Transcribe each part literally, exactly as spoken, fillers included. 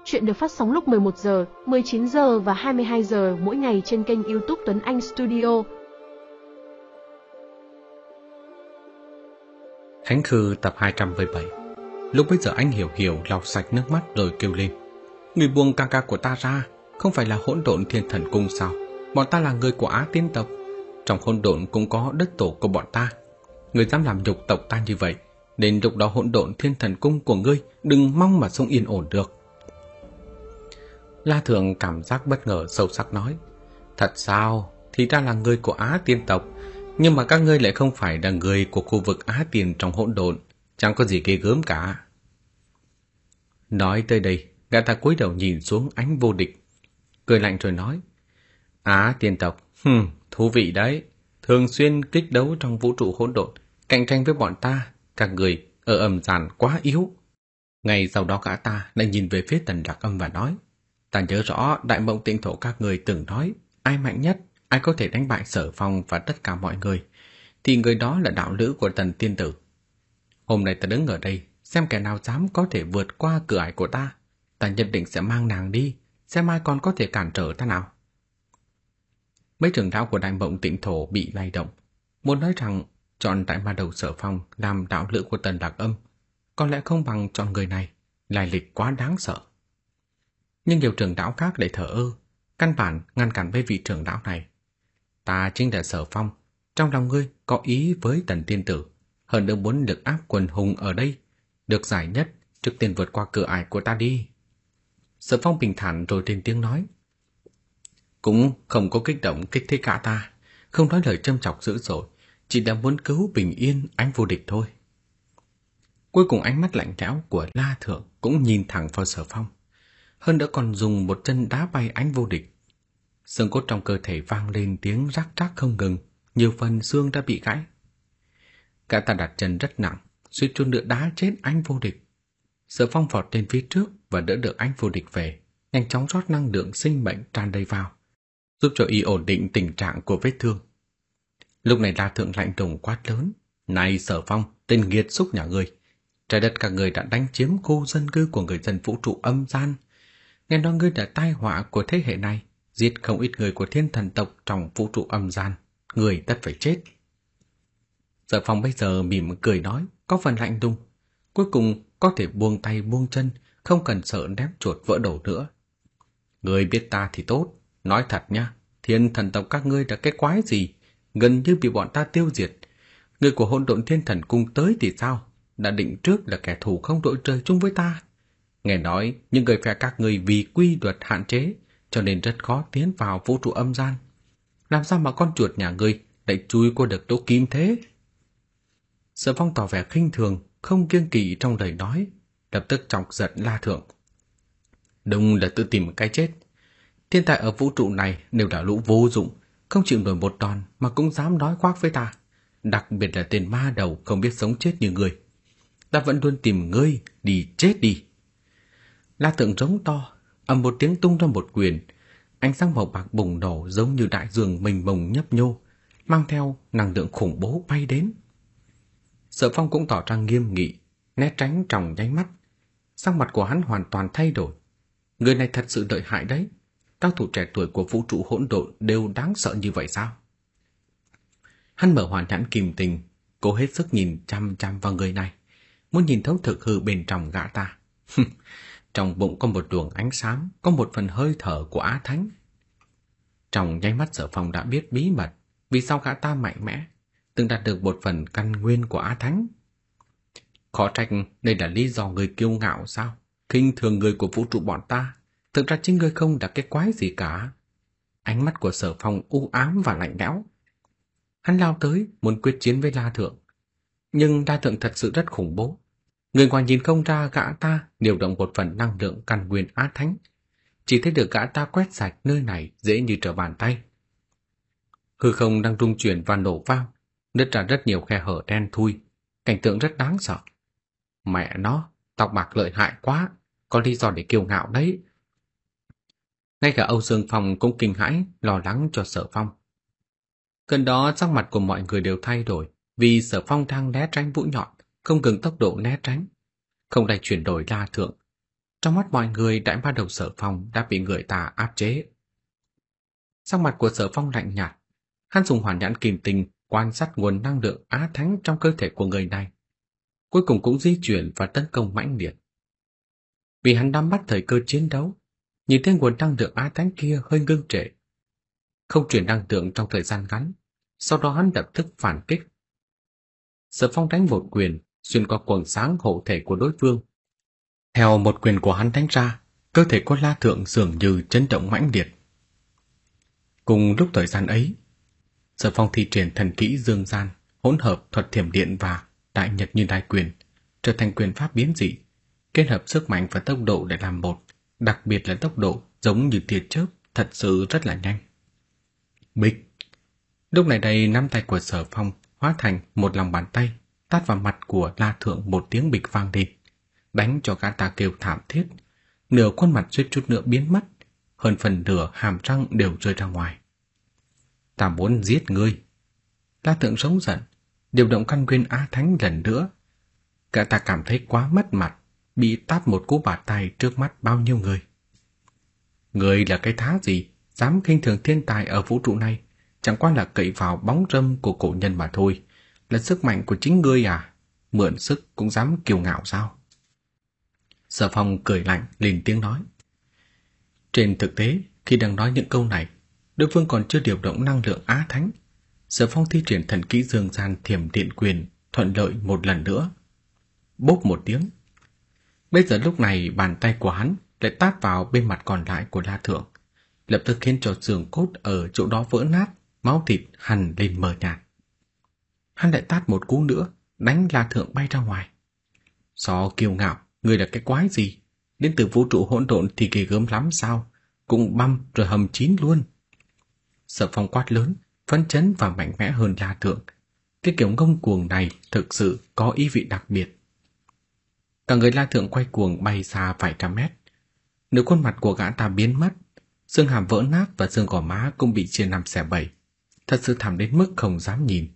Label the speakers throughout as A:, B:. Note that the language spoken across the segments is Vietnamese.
A: Chuyện được phát sóng lúc mười một giờ, mười chín giờ và hai mươi hai giờ mỗi ngày trên kênh YouTube Tuấn Anh Studio.
B: Thánh Khư tập hai trăm mười bảy. Lúc bấy giờ anh Hiểu Hiểu lau sạch nước mắt rồi kêu lên: "Người buông ca ca của ta ra, không phải là Hỗn Độn Thiên Thần Cung sao? Bọn ta là người của Á Tiên tộc, trong Hỗn Độn cũng có đất tổ của bọn ta. Người dám làm nhục tộc ta như vậy, đến lúc đó Hỗn Độn Thiên Thần Cung của ngươi đừng mong mà sống yên ổn được." La Thượng cảm giác bất ngờ sâu sắc nói: "Thật sao? Thì ra là người của Á Tiên tộc, nhưng mà các ngươi lại không phải là người của khu vực Á Tiên trong Hỗn Độn, chẳng có gì ghê gớm cả." Nói tới đây, gã ta cúi đầu nhìn xuống Ánh Vô Địch, cười lạnh rồi nói: "Á Tiên tộc, hừm, thú vị đấy, thường xuyên kích đấu trong vũ trụ hỗn độn, cạnh tranh với bọn ta, các người ở âm gian quá yếu." Ngay sau đó gã ta lại nhìn về phía Tần Lạc Âm và nói: "Ta nhớ rõ Đại Mộng Tịnh Thổ các người từng nói, ai mạnh nhất, ai có thể đánh bại Sở Phong và tất cả mọi người, thì người đó là đạo lữ của Tần Tiên Tử. Hôm nay ta đứng ở đây, xem kẻ nào dám có thể vượt qua cửa ải của ta, ta nhất định sẽ mang nàng đi, xem ai còn có thể cản trở ta nào." Mấy trưởng lão của Đại Mộng Tịnh Thổ bị lay động, muốn nói rằng chọn Đại Ma Đầu Sở Phong làm đạo lữ của Tần Lạc Âm có lẽ không bằng chọn người này, lai lịch quá đáng sợ. Nhưng nhiều trưởng lão khác lại thờ ơ, căn bản ngăn cản với vị trưởng lão này. "Ta chính là Sở Phong, trong lòng ngươi có ý với Tần Tiên Tử, hơn nữa muốn lực áp quần hùng ở đây, được giải nhất, trước tiên vượt qua cửa ải của ta đi." Sở Phong bình thản rồi lên tiếng nói: "Cũng không có kích động kích thích cả ta, không nói lời châm chọc dữ dội, chỉ đã muốn cứu bình yên Ánh Vô Địch thôi." Cuối cùng ánh mắt lạnh lẽo của La Thượng cũng nhìn thẳng vào Sở Phong, hơn nữa còn dùng một chân đá bay Ánh Vô Địch. Xương cốt trong cơ thể vang lên tiếng rắc rắc không ngừng, nhiều phần xương đã bị gãy. Cả ta đặt chân rất nặng, suýt chút nữa đá chết Ánh Vô Địch. Sở Phong vọt lên phía trước và đỡ được Ánh Vô Địch về, nhanh chóng rót năng lượng sinh mệnh tràn đầy vào, giúp cho y ổn định tình trạng của vết thương. Lúc này La Thượng lạnh lùng quát lớn: "Này Sở Phong, tên nghiệt xúc nhà ngươi, trái đất các ngươi đã đánh chiếm khu dân cư của người dân vũ trụ âm gian. Nghe nói ngươi là tai họa của thế hệ này, giết không ít người của thiên thần tộc trong vũ trụ âm gian, người tất phải chết." Sở Phong bây giờ mỉm cười nói, có phần lạnh lùng, cuối cùng có thể buông tay buông chân, không cần sợ ném chuột vỡ đầu nữa. "Ngươi biết ta thì tốt, nói thật nha, thiên thần tộc các ngươi là cái quái gì, gần như bị bọn ta tiêu diệt. Người của Hỗn Độn Thiên Thần Cung tới thì sao, đã định trước là kẻ thù không đội trời chung với ta. Nghe nói những người phe các ngươi vì quy luật hạn chế, cho nên rất khó tiến vào vũ trụ âm gian. Làm sao mà con chuột nhà ngươi lại chui qua được lỗ kim thế?" Sở Phong tỏ vẻ khinh thường, không kiêng kỵ trong lời nói, lập tức chọc giận La Thượng: "Đúng là tự tìm cái chết. Thiên tài ở vũ trụ này đều là lũ vô dụng, không chịu nổi một đòn mà cũng dám nói khoác với ta, đặc biệt là tên ma đầu không biết sống chết như ngươi. Ta vẫn luôn tìm ngươi, đi chết đi." La Thượng rống to, ầm một tiếng tung ra một quyền, ánh sáng màu bạc bùng nổ giống như đại dương mênh mông nhấp nhô, mang theo năng lượng khủng bố bay đến. Sở Phong cũng tỏ ra nghiêm nghị, né tránh trong nháy mắt. Sắc mặt của hắn hoàn toàn thay đổi. Người này thật sự lợi hại đấy, cao thủ trẻ tuổi của vũ trụ hỗn độn đều đáng sợ như vậy sao? Hắn mở hoàn nhãn kim tình, cố hết sức nhìn chăm chăm vào người này, muốn nhìn thấu thực hư bên trong gã ta. Trong bụng có một luồng ánh sáng, có một phần hơi thở của Á Thánh. Trong nháy mắt Sở Phong đã biết bí mật vì sao gã ta mạnh mẽ, từng đạt được một phần căn nguyên của Á Thánh. Khó trách đây là lý do người kiêu ngạo sao, khinh thường người của vũ trụ bọn ta. Thực ra chính ngươi không là cái quái gì cả. Ánh mắt của Sở Phong u ám và lạnh lẽo. Hắn lao tới muốn quyết chiến với La Thượng, nhưng La Thượng thật sự rất khủng bố. Người ngoài nhìn không ra gã ta điều động một phần năng lượng căn nguyên Á Thánh, chỉ thấy được gã ta quét sạch nơi này dễ như trở bàn tay. Hư không đang rung chuyển và nổ vang, nứt ra rất nhiều khe hở đen thui, cảnh tượng rất đáng sợ. Mẹ nó, tóc bạc lợi hại quá, có lý do để kiêu ngạo đấy. Ngay cả Âu Dương Phong cũng kinh hãi, lo lắng cho Sở Phong. Gần đó sắc mặt của mọi người đều thay đổi, vì Sở Phong đang né tránh vũ nhọn, không ngừng tốc độ né tránh, không đành chuyển đổi La Thượng. Trong mắt mọi người, đại ma đầu Sở Phong đã bị người ta áp chế. Sắc mặt của Sở Phong lạnh nhạt, hắn dùng hoàn nhãn kim tinh quan sát nguồn năng lượng á thánh trong cơ thể của người này, cuối cùng cũng di chuyển và tấn công mãnh liệt. Vì hắn nắm bắt thời cơ chiến đấu, nhìn thấy nguồn năng lượng á thánh kia hơi ngưng trệ, không truyền năng lượng trong thời gian ngắn, sau đó hắn lập tức phản kích. Sở Phong đánh một quyền xuyên qua quầng sáng hộ thể của đối phương. Theo một quyền của hắn đánh ra, cơ thể của La Thượng dường như chấn động mãnh liệt. Cùng lúc thời gian ấy, Sở Phong thi triển thần kỹ dương gian, hỗn hợp thuật thiểm điện và đại nhật như đại quyền, trở thành quyền pháp biến dị, kết hợp sức mạnh và tốc độ để làm một, đặc biệt là tốc độ giống như tia chớp, thật sự rất là nhanh. Bịch! Lúc này đây, nắm tay của Sở Phong hóa thành một lòng bàn tay, tát vào mặt của La Thượng một tiếng bịch vang lên, đánh cho gã ta kêu thảm thiết, nửa khuôn mặt suýt chút nữa biến mất, hơn phần nửa hàm răng đều rơi ra ngoài. Ta muốn giết ngươi! La Thượng sống giận, điều động căn nguyên á thánh lần nữa. Gã ta cảm thấy quá mất mặt, bị tát một cú bạt tay trước mắt bao nhiêu người. Ngươi là cái thá gì, dám khinh thường thiên tài ở vũ trụ này, chẳng qua là cậy vào bóng râm của cổ nhân mà thôi, là sức mạnh của chính ngươi à, mượn sức cũng dám kiêu ngạo sao? Sở Phong cười lạnh lên tiếng nói. Trên thực tế, khi đang nói những câu này, đối phương còn chưa điều động năng lượng á thánh. Sở Phong thi triển thần kỹ dương gian thiểm điện quyền thuận lợi một lần nữa. Bốp một tiếng. Bây giờ lúc này bàn tay của hắn lại tát vào bên mặt còn lại của La Thượng, lập tức khiến cho xương cốt ở chỗ đó vỡ nát, máu thịt hằn lên mờ nhạt. Hắn lại tát một cú nữa, đánh La Thượng bay ra ngoài. So kiêu ngạo, ngươi là cái quái gì? Đến từ vũ trụ hỗn độn thì ghê gớm lắm sao? Cũng băm rồi hầm chín luôn. Sở Phong quát lớn, phấn chấn và mạnh mẽ hơn La Thượng. Cái kiểu ngông cuồng này thực sự có ý vị đặc biệt. Cả người La Thượng quay cuồng bay xa vài trăm mét. Nửa khuôn mặt của gã ta biến mất, xương hàm vỡ nát và xương gò má cũng bị chia năm xẻ bảy. Thật sự thảm đến mức không dám nhìn.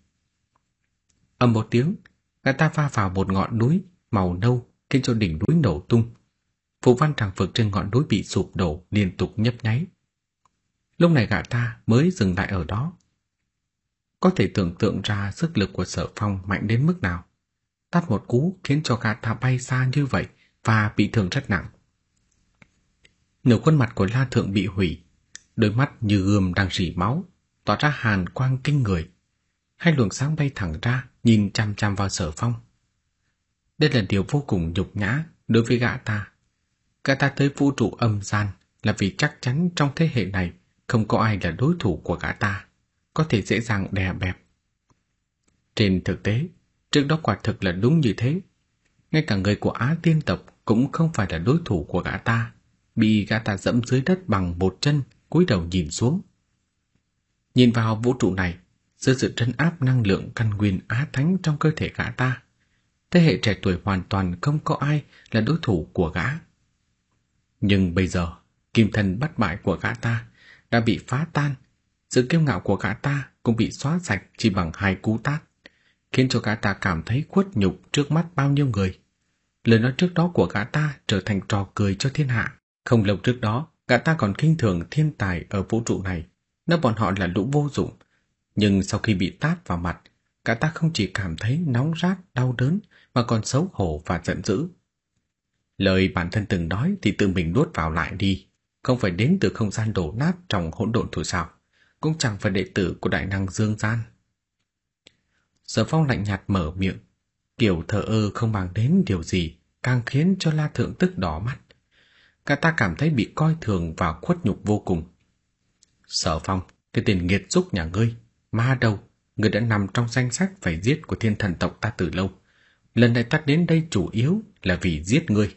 B: Ầm một tiếng, gã ta va vào một ngọn núi màu nâu, khiến cho đỉnh núi nổ tung. Phù văn tràng vực trên ngọn núi bị sụp đổ liên tục nhấp nháy. Lúc này gã ta mới dừng lại ở đó. Có thể tưởng tượng ra sức lực của Sở Phong mạnh đến mức nào. Tát một cú khiến cho gã ta bay xa như vậy và bị thương rất nặng. Nửa khuôn mặt của La Thượng bị hủy, đôi mắt như gươm đang rỉ máu, tỏa ra hàn quang kinh người. Hai luồng sáng bay thẳng ra, nhìn chăm chăm vào Sở Phong. Đây là điều vô cùng nhục nhã đối với gã ta. Gã ta tới vũ trụ âm gian là vì chắc chắn trong thế hệ này không có ai là đối thủ của gã ta, có thể dễ dàng đè bẹp. Trên thực tế, trước đó quả thực là đúng như thế. Ngay cả người của Á Tiên tộc cũng không phải là đối thủ của gã ta, bị gã ta dẫm dưới đất bằng một chân, cúi đầu nhìn xuống. Nhìn vào vũ trụ này, dưới sự trấn áp năng lượng căn nguyên á thánh trong cơ thể gã ta, thế hệ trẻ tuổi hoàn toàn không có ai là đối thủ của gã. Nhưng bây giờ, kim thân bất bại của gã ta đã bị phá tan, sự kiêu ngạo của gã ta cũng bị xóa sạch chỉ bằng hai cú tát, khiến cho gã ta cảm thấy khuất nhục trước mắt bao nhiêu người. Lời nói trước đó của gã ta trở thành trò cười cho thiên hạ. Không lâu trước đó, gã ta còn khinh thường thiên tài ở vũ trụ này, nói bọn họ là lũ vô dụng. Nhưng sau khi bị tát vào mặt, gã ta không chỉ cảm thấy nóng rát, đau đớn, mà còn xấu hổ và giận dữ. Lời bản thân từng nói thì tự mình nuốt vào lại đi, không phải đến từ không gian đổ nát trong hỗn độn thôi sao, cũng chẳng phải đệ tử của đại năng dương gian. Sở Phong lạnh nhạt mở miệng, kiểu thờ ơ không mang đến điều gì, càng khiến cho La Thượng tức đỏ mắt. Cả ta cảm thấy bị coi thường và khuất nhục vô cùng. Sở Phong, cái tên nghiệt xúc nhà ngươi, ma đầu, ngươi đã nằm trong danh sách phải giết của thiên thần tộc ta từ lâu. Lần này ta đến đây chủ yếu là vì giết ngươi.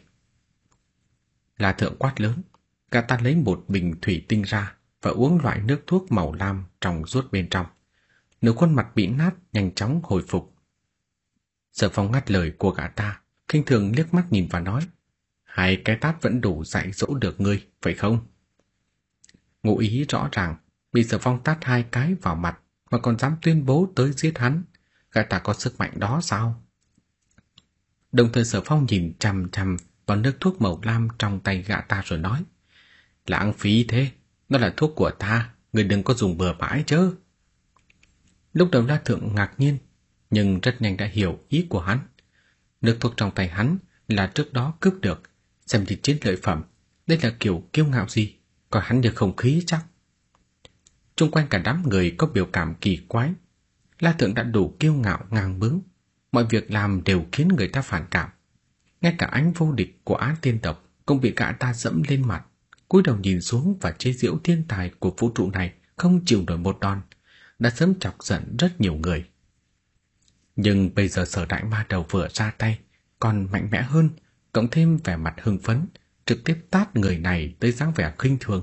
B: La Thượng quát lớn, cả ta lấy một bình thủy tinh ra và uống loại nước thuốc màu lam trong suốt bên trong. Nửa khuôn mặt bị nát nhanh chóng hồi phục. Sở Phong ngắt lời của gã ta, khinh thường liếc mắt nhìn và nói, hai cái tát vẫn đủ dạy dỗ được ngươi, phải không? Ngụ ý rõ ràng, bị Sở Phong tát hai cái vào mặt mà còn dám tuyên bố tới giết hắn, gã ta có sức mạnh đó sao? Đồng thời Sở Phong nhìn chằm chằm vào nước thuốc màu lam trong tay gã ta rồi nói: Lãng phí thế, đó là thuốc của ta, người đừng có dùng bừa bãi chứ. Lúc đầu La Thượng ngạc nhiên, nhưng rất nhanh đã hiểu ý của hắn. Nước thuốc trong tay hắn là trước đó cướp được, xem như chiến lợi phẩm, đây là kiểu kiêu ngạo gì, coi hắn như không khí chắc. Trung quanh cả đám người có biểu cảm kỳ quái. La Thượng đã đủ kiêu ngạo ngang bướng, mọi việc làm đều khiến người ta phản cảm. Ngay cả ánh vô địch của Á Tiên tộc cũng bị gã ta dẫm lên mặt, cúi đầu nhìn xuống và chế giễu thiên tài của vũ trụ này không chịu nổi một đòn, đã sớm chọc giận rất nhiều người. Nhưng bây giờ Sở Đại Ma Đầu vừa ra tay, còn mạnh mẽ hơn, cộng thêm vẻ mặt hưng phấn, trực tiếp tát người này tới dáng vẻ khinh thường.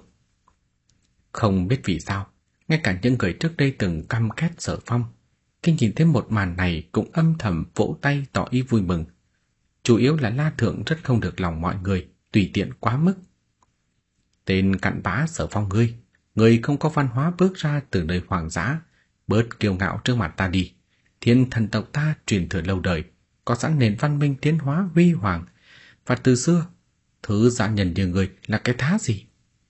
B: Không biết vì sao, ngay cả những người trước đây từng căm ghét Sở Phong, khi nhìn thấy một màn này cũng âm thầm vỗ tay tỏ ý vui mừng. Chủ yếu là La Thượng rất không được lòng mọi người, tùy tiện quá mức. Tên cặn bã Sở Phong ngươi, ngươi không có văn hóa bước ra từ nơi hoàng dã, bớt kiêu ngạo trước mặt ta đi. Thiên thần tộc ta truyền thừa lâu đời, có sẵn nền văn minh tiến hóa huy hoàng, và từ xưa, thứ dã nhân như ngươi là cái thá gì?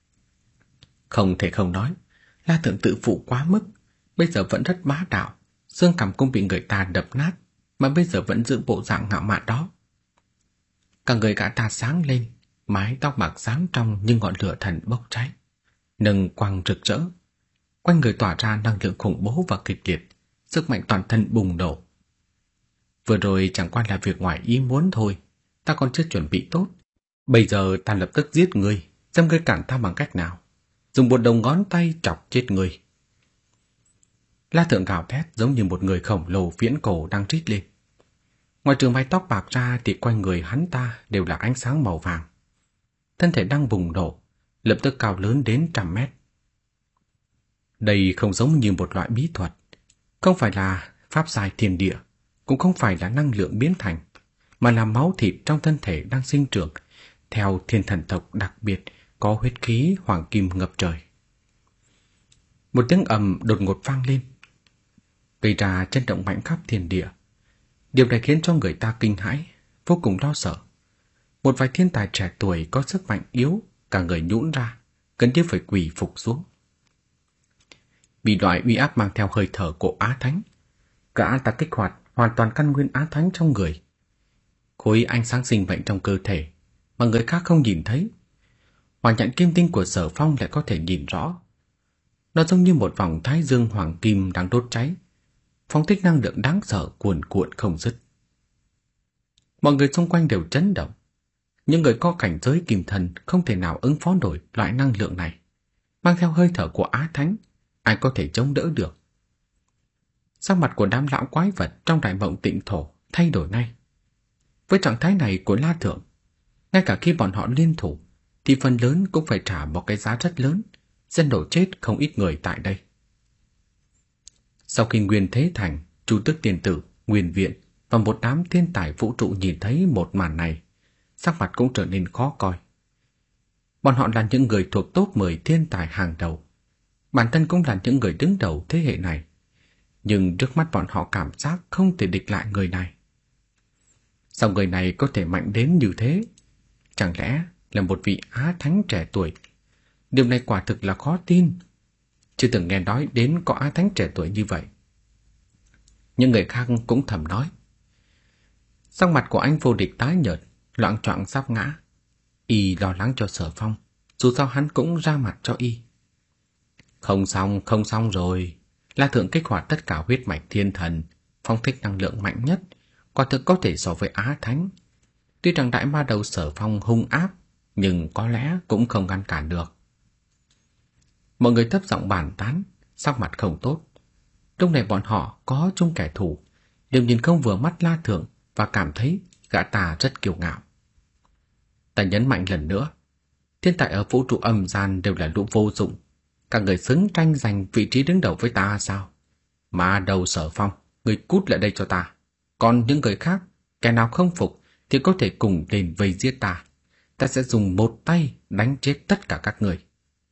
B: Không thể không nói, La Thượng tự phụ quá mức, bây giờ vẫn rất bá đạo, xương cằm cũng bị người ta đập nát, mà bây giờ vẫn giữ bộ dạng ngạo mạn đó. Cả người gã ta sáng lên, mái tóc bạc sáng trong như ngọn lửa thần bốc cháy, nâng quang rực rỡ, quanh người tỏa ra năng lượng khủng bố và kịch liệt, sức mạnh toàn thân bùng nổ. Vừa rồi chẳng qua là việc ngoài ý muốn thôi, ta còn chưa chuẩn bị tốt. Bây giờ ta lập tức giết ngươi, xem ngươi cản ta bằng cách nào, dùng một đầu ngón tay chọc chết ngươi. La Thượng gào thét giống như một người khổng lồ viễn cổ đang rít lên. Ngoài trừ mái tóc bạc ra thì quanh người hắn ta đều là ánh sáng màu vàng. Thân thể đang bùng nổ, lập tức cao lớn đến trăm mét. Đây không giống như một loại bí thuật, không phải là pháp giai thiên địa, cũng không phải là năng lượng biến thành, mà là máu thịt trong thân thể đang sinh trưởng, theo thiên thần tộc đặc biệt có huyết khí hoàng kim ngập trời. Một tiếng ầm đột ngột vang lên, gây ra chấn động mạnh khắp thiên địa. Điều này khiến cho người ta kinh hãi, vô cùng lo sợ. Một vài thiên tài trẻ tuổi có sức mạnh yếu, cả người nhũn ra, gần như phải quỳ phục xuống. Bị loại uy áp mang theo hơi thở của Á Thánh, gã ta kích hoạt hoàn toàn căn nguyên Á Thánh trong người. Khối ánh sáng sinh mệnh trong cơ thể mà người khác không nhìn thấy, Hỏa Nhãn Kim Tinh của Sở Phong lại có thể nhìn rõ. Nó giống như một vòng thái dương hoàng kim đang đốt cháy, phóng thích năng lượng đáng sợ cuồn cuộn không dứt. Mọi người xung quanh đều chấn động. Những người có cảnh giới kim thần không thể nào ứng phó nổi loại năng lượng này. Mang theo hơi thở của Á Thánh, ai có thể chống đỡ được? Sắc mặt của đám lão quái vật trong đại mộng tịnh thổ thay đổi ngay. Với trạng thái này của La Thượng, ngay cả khi bọn họ liên thủ, thì phần lớn cũng phải trả một cái giá rất lớn, dân đổ chết không ít người tại đây. Sau khi Nguyên Thế Thành, Chu Tước Tiên Tử, Nguyên Viện và một đám thiên tài vũ trụ nhìn thấy một màn này, sắc mặt cũng trở nên khó coi. Bọn họ là những người thuộc top mười thiên tài hàng đầu, bản thân cũng là những người đứng đầu thế hệ này, nhưng trước mắt bọn họ cảm giác không thể địch lại người này. Sao người này có thể mạnh đến như thế? Chẳng lẽ là một vị Á Thánh trẻ tuổi? Điều này quả thực là khó tin. Chưa từng nghe nói đến có Á Thánh trẻ tuổi như vậy. Những người khác cũng thầm nói. Sắc mặt của anh vô địch tái nhợt, loạng choạng sắp ngã. Y lo lắng cho Sở Phong, dù sao hắn cũng ra mặt cho y. Không xong, không xong rồi. La Thượng kích hoạt tất cả huyết mạch thiên thần, phong thích năng lượng mạnh nhất, quả thực có thể so với Á Thánh. Tuy rằng đại ma đầu Sở Phong hung ác, nhưng có lẽ cũng không ngăn cản được. Mọi người thấp giọng bàn tán, sắc mặt không tốt. Lúc này bọn họ có chung kẻ thù, đều nhìn không vừa mắt La Thượng và cảm thấy gã ta rất kiêu ngạo. Ta nhấn mạnh lần nữa, thiên tài ở vũ trụ âm gian đều là lũ vô dụng. Các người xứng tranh giành vị trí đứng đầu với ta sao? Ma đầu Sở Phong, người cút lại đây cho ta. Còn những người khác, kẻ nào không phục thì có thể cùng lên vây giết ta. Ta sẽ dùng một tay đánh chết tất cả các người.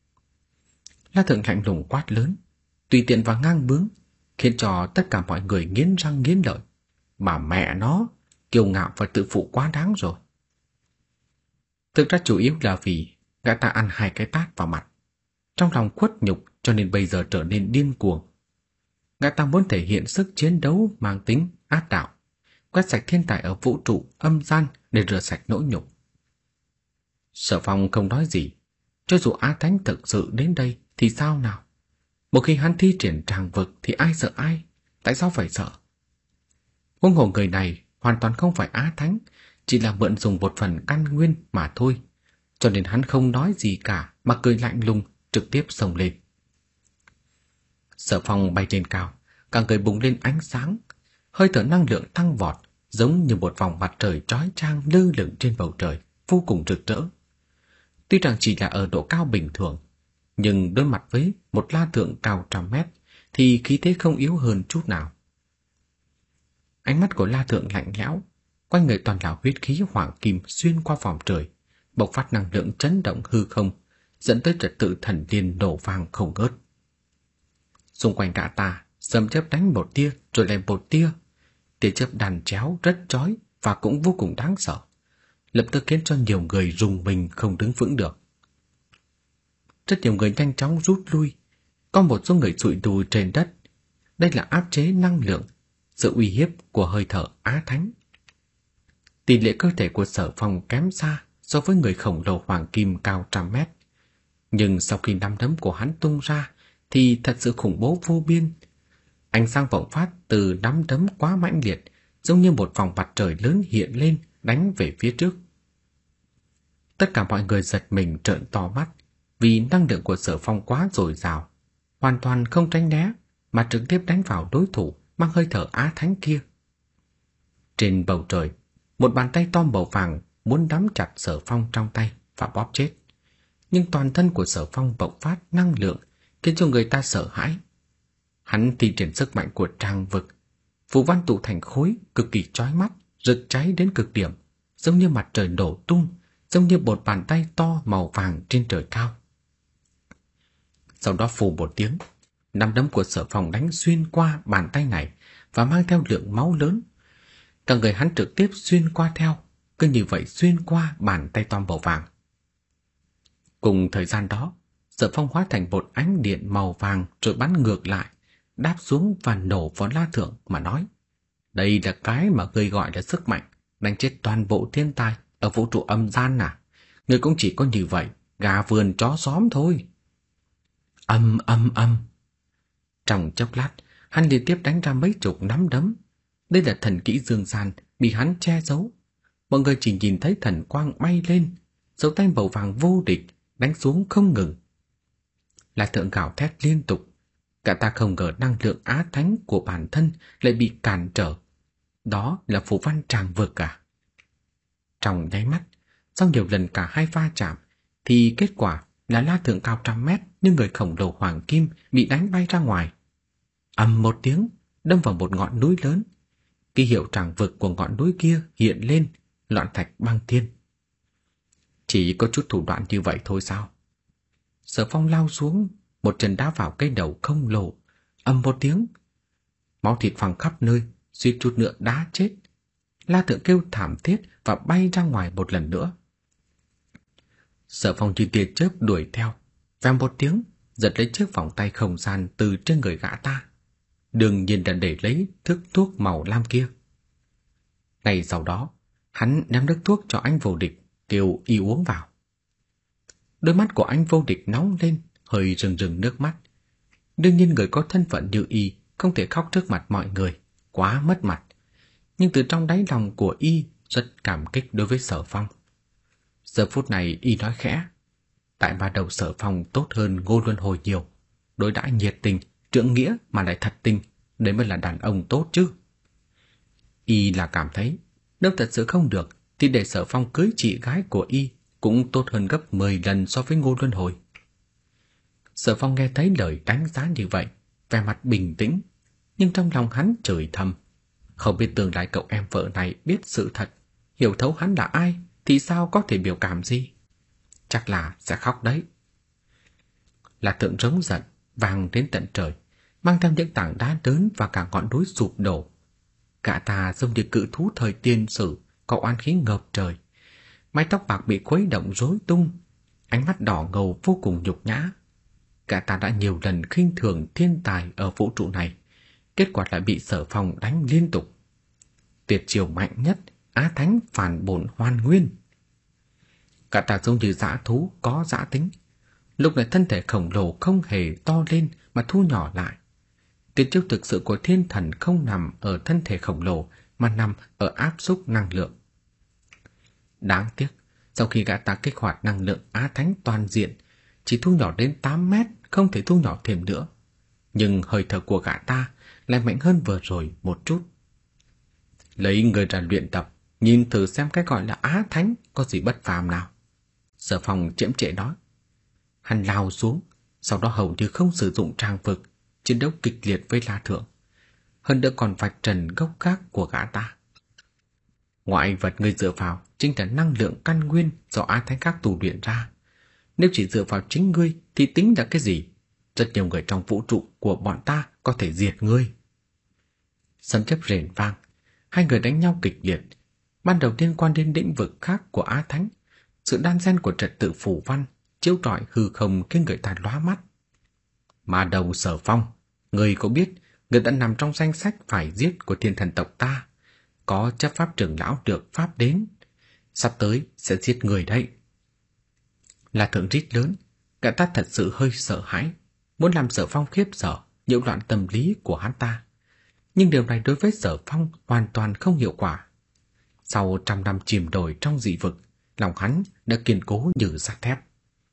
B: La Thượng lạnh lùng quát lớn, tùy tiện và ngang bướng, khiến cho tất cả mọi người nghiến răng nghiến lợi. Mà mẹ nó, kiêu ngạo và tự phụ quá đáng rồi. Thực ra chủ yếu là vì gã ta ăn hai cái tát vào mặt. Trong lòng khuất nhục cho nên bây giờ trở nên điên cuồng. Gã ta muốn thể hiện sức chiến đấu mang tính ác đạo, quét sạch thiên tài ở vũ trụ âm gian để rửa sạch nỗi nhục. Sở Phong không nói gì. Cho dù Á Thánh thực sự đến đây thì sao nào? Một khi hắn thi triển tràng vực thì ai sợ ai? Tại sao phải sợ? Huống hồ người này hoàn toàn không phải Á Thánh, chỉ là mượn dùng một phần căn nguyên mà thôi. Cho nên hắn không nói gì cả mà cười lạnh lùng trực tiếp xông lên. Sở Phong bay trên cao, cả người bùng lên ánh sáng, hơi thở năng lượng tăng vọt, giống như một vòng mặt trời chói chang lơ lửng trên bầu trời, vô cùng rực rỡ. Tuy rằng chỉ là ở độ cao bình thường, nhưng đối mặt với một La Thượng cao trăm mét thì khí thế không yếu hơn chút nào. Ánh mắt của La Thượng lạnh lẽo, quanh người toàn là huyết khí hoàng kim xuyên qua vòng trời, bộc phát năng lượng chấn động hư không, dẫn tới trật tự thần liên nổ vang không ngớt. Xung quanh gã ta, sấm chớp đánh một tia rồi lại một tia, tia chớp đàn chéo rất chói và cũng vô cùng đáng sợ, lập tức khiến cho nhiều người rùng mình không đứng vững được. Rất nhiều người nhanh chóng rút lui, có một số người sụi đùi trên đất. Đây là áp chế năng lượng, sự uy hiếp của hơi thở Á Thánh. Tỷ lệ cơ thể của Sở Phong kém xa so với người khổng lồ hoàng kim cao trăm mét. Nhưng sau khi nắm đấm của hắn tung ra thì thật sự khủng bố vô biên. Ánh sáng vọng phát từ nắm đấm quá mãnh liệt, giống như một vòng mặt trời lớn hiện lên đánh về phía trước. Tất cả mọi người giật mình trợn to mắt, vì năng lượng của Sở Phong quá dồi dào, hoàn toàn không tránh né mà trực tiếp đánh vào đối thủ mang hơi thở Á Thánh kia. Trên bầu trời, một bàn tay to màu vàng muốn nắm chặt Sở Phong trong tay và bóp chết. Nhưng toàn thân của Sở Phong bộc phát năng lượng khiến cho người ta sợ hãi. Hắn thi triển sức mạnh của tràng vực, phù văn tụ thành khối cực kỳ chói mắt, rực cháy đến cực điểm, giống như mặt trời nổ tung, giống như một bàn tay to màu vàng trên trời cao. Sau đó phù một tiếng, nắm đấm của Sở Phong đánh xuyên qua bàn tay này và mang theo lượng máu lớn. Cả người hắn trực tiếp xuyên qua theo, cứ như vậy xuyên qua bàn tay to màu vàng. Cùng thời gian đó, Sở Phong hóa thành một ánh điện màu vàng rồi bắn ngược lại, đáp xuống và nổ vào La Thượng mà nói: đây là cái mà ngươi gọi là sức mạnh, đánh chết toàn bộ thiên tài ở vũ trụ âm gian à? Ngươi cũng chỉ có như vậy, gà vườn chó xóm thôi. Âm âm âm. Trong chốc lát, hắn liên tiếp đánh ra mấy chục nắm đấm. Đây là thần kỹ dương gian bị hắn che giấu. Mọi người chỉ nhìn thấy thần quang bay lên, dấu tay màu vàng vô địch đánh xuống không ngừng. La Thượng gào thét liên tục. Cả ta không ngờ năng lượng Á Thánh của bản thân lại bị cản trở. Đó là phù văn tràng vực à? Trong nháy mắt, sau nhiều lần cả hai va chạm, thì kết quả là La Thượng cao trăm mét nhưng người khổng lồ hoàng kim bị đánh bay ra ngoài. Ầm một tiếng, đâm vào một ngọn núi lớn. Ký hiệu tràng vực của ngọn núi kia hiện lên, loạn thạch băng thiên. Chỉ có chút thủ đoạn như vậy thôi sao? Sở Phong lao xuống, một chân đá vào cái đầu không lồ, ầm một tiếng, máu thịt phăng khắp nơi, suýt chút nữa đá chết. La Thượng kêu thảm thiết và bay ra ngoài một lần nữa. Sở Phong như tia chớp đuổi theo, vèo một tiếng, giật lấy chiếc vòng tay không gian từ trên người gã ta. Đương nhiên là để lấy thức thuốc màu lam kia. Ngay sau đó, hắn ném nước thuốc cho anh vô địch, kêu y uống vào. Đôi mắt của anh vô địch nóng lên, hơi rừng rừng nước mắt. Đương nhiên người có thân phận như y không thể khóc trước mặt mọi người, quá mất mặt. Nhưng từ trong đáy lòng của y rất cảm kích đối với Sở Phong. Giờ phút này y nói khẽ: tại ba đầu Sở Phong tốt hơn Ngô Luân Hồi nhiều, đối đãi nhiệt tình, trượng nghĩa mà lại thật tình, đấy mới là đàn ông tốt chứ. Y là cảm thấy nếu thật sự không được thì để Sở Phong cưới chị gái của y cũng tốt hơn gấp mười lần so với Ngô Luân Hồi. Sở Phong nghe thấy lời đánh giá như vậy, vẻ mặt bình tĩnh, nhưng trong lòng hắn chửi thầm, không biết tương lai cậu em vợ này biết sự thật, hiểu thấu hắn là ai thì sao có thể biểu cảm gì? Chắc là sẽ khóc đấy. La Thượng rống giận, vang đến tận trời, mang theo những tảng đá lớn và cả ngọn núi sụp đổ. Gã ta giống như cự thú thời tiên sử, có oán khí ngập trời. mái tóc bạc bị khuấy động rối tung, ánh mắt đỏ ngầu vô cùng nhục nhã. Gã ta đã nhiều lần khinh thường thiên tài ở vũ trụ này, kết quả lại bị Sở Phong đánh liên tục. Tuyệt chiêu mạnh nhất, Á Thánh phản bổn hoàn nguyên. Gã ta giống như dã thú có dã tính. Lúc này thân thể khổng lồ không hề to lên mà thu nhỏ lại. Tuyệt chiêu thực sự của thiên thần không nằm ở thân thể khổng lồ mà nằm ở áp xúc năng lượng. Đáng tiếc, sau khi gã ta kích hoạt năng lượng Á Thánh toàn diện, chỉ thu nhỏ đến tám mét, không thể thu nhỏ thêm nữa. Nhưng hơi thở của gã ta lại mạnh hơn vừa rồi một chút. Lấy người ra luyện tập, nhìn thử xem cái gọi là Á Thánh có gì bất phàm nào. Sở Phong chễm chệ nói. Hắn lao xuống, sau đó hầu như không sử dụng trang phục, chiến đấu kịch liệt với La Thượng. Hơn nữa còn vạch trần gốc gác của gã ta. Ngoại vật người dựa vào chính là năng lượng căn nguyên do Á Thánh khác tu luyện ra. Nếu chỉ dựa vào chính ngươi thì tính là cái gì? Rất nhiều người trong vũ trụ của bọn ta có thể diệt ngươi. Sấm chớp rền vang, hai người đánh nhau kịch liệt. Ban đầu liên quan đến lĩnh vực khác của Á Thánh, sự đan xen của trật tự phù văn chiếu rọi hư không khiến người ta lóa mắt. Mà đầu Sở Phong, người có biết người đã nằm trong danh sách phải giết của thiên thần tộc ta, có chấp pháp trưởng lão được pháp đến, sắp tới sẽ giết người đấy. Là Thượng rít lớn, gã ta thật sự hơi sợ hãi, muốn làm Sở Phong khiếp sợ, nhiễu loạn tâm lý của hắn ta. Nhưng điều này đối với Sở Phong hoàn toàn không hiệu quả. Sau trăm năm chìm đồi trong dị vực, lòng hắn đã kiên cố như sắt thép.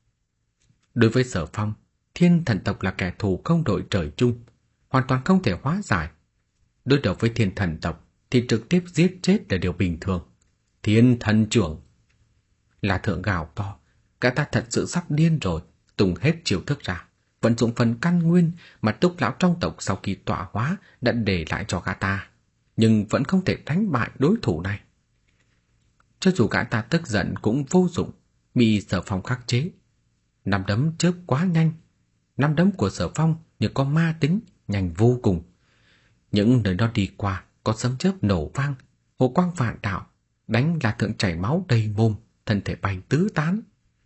B: Đối với Sở Phong, thiên thần tộc là kẻ thù không đội trời chung, hoàn toàn không thể hóa giải. Đối đầu với thiên thần tộc thì trực tiếp giết chết là điều bình thường. Thiên thần trưởng! Là Thượng gào to, gã ta thật sự sắp điên rồi, tung hết chiêu thức ra, vận dụng phần căn nguyên mà Túc lão trong tộc sau khi tọa hóa đã để lại cho gã ta, nhưng vẫn không thể đánh bại đối thủ này. Cho dù gã ta tức giận cũng vô dụng, bị Sở Phong khắc chế. Nắm đấm chớp quá nhanh, nắm đấm của Sở Phong như có ma tính, nhanh vô cùng. Những nơi nó đi qua có sấm chớp nổ vang, hồ quang vạn đạo, đánh Là Thượng chảy máu đầy mồm, thân thể bay tứ tán.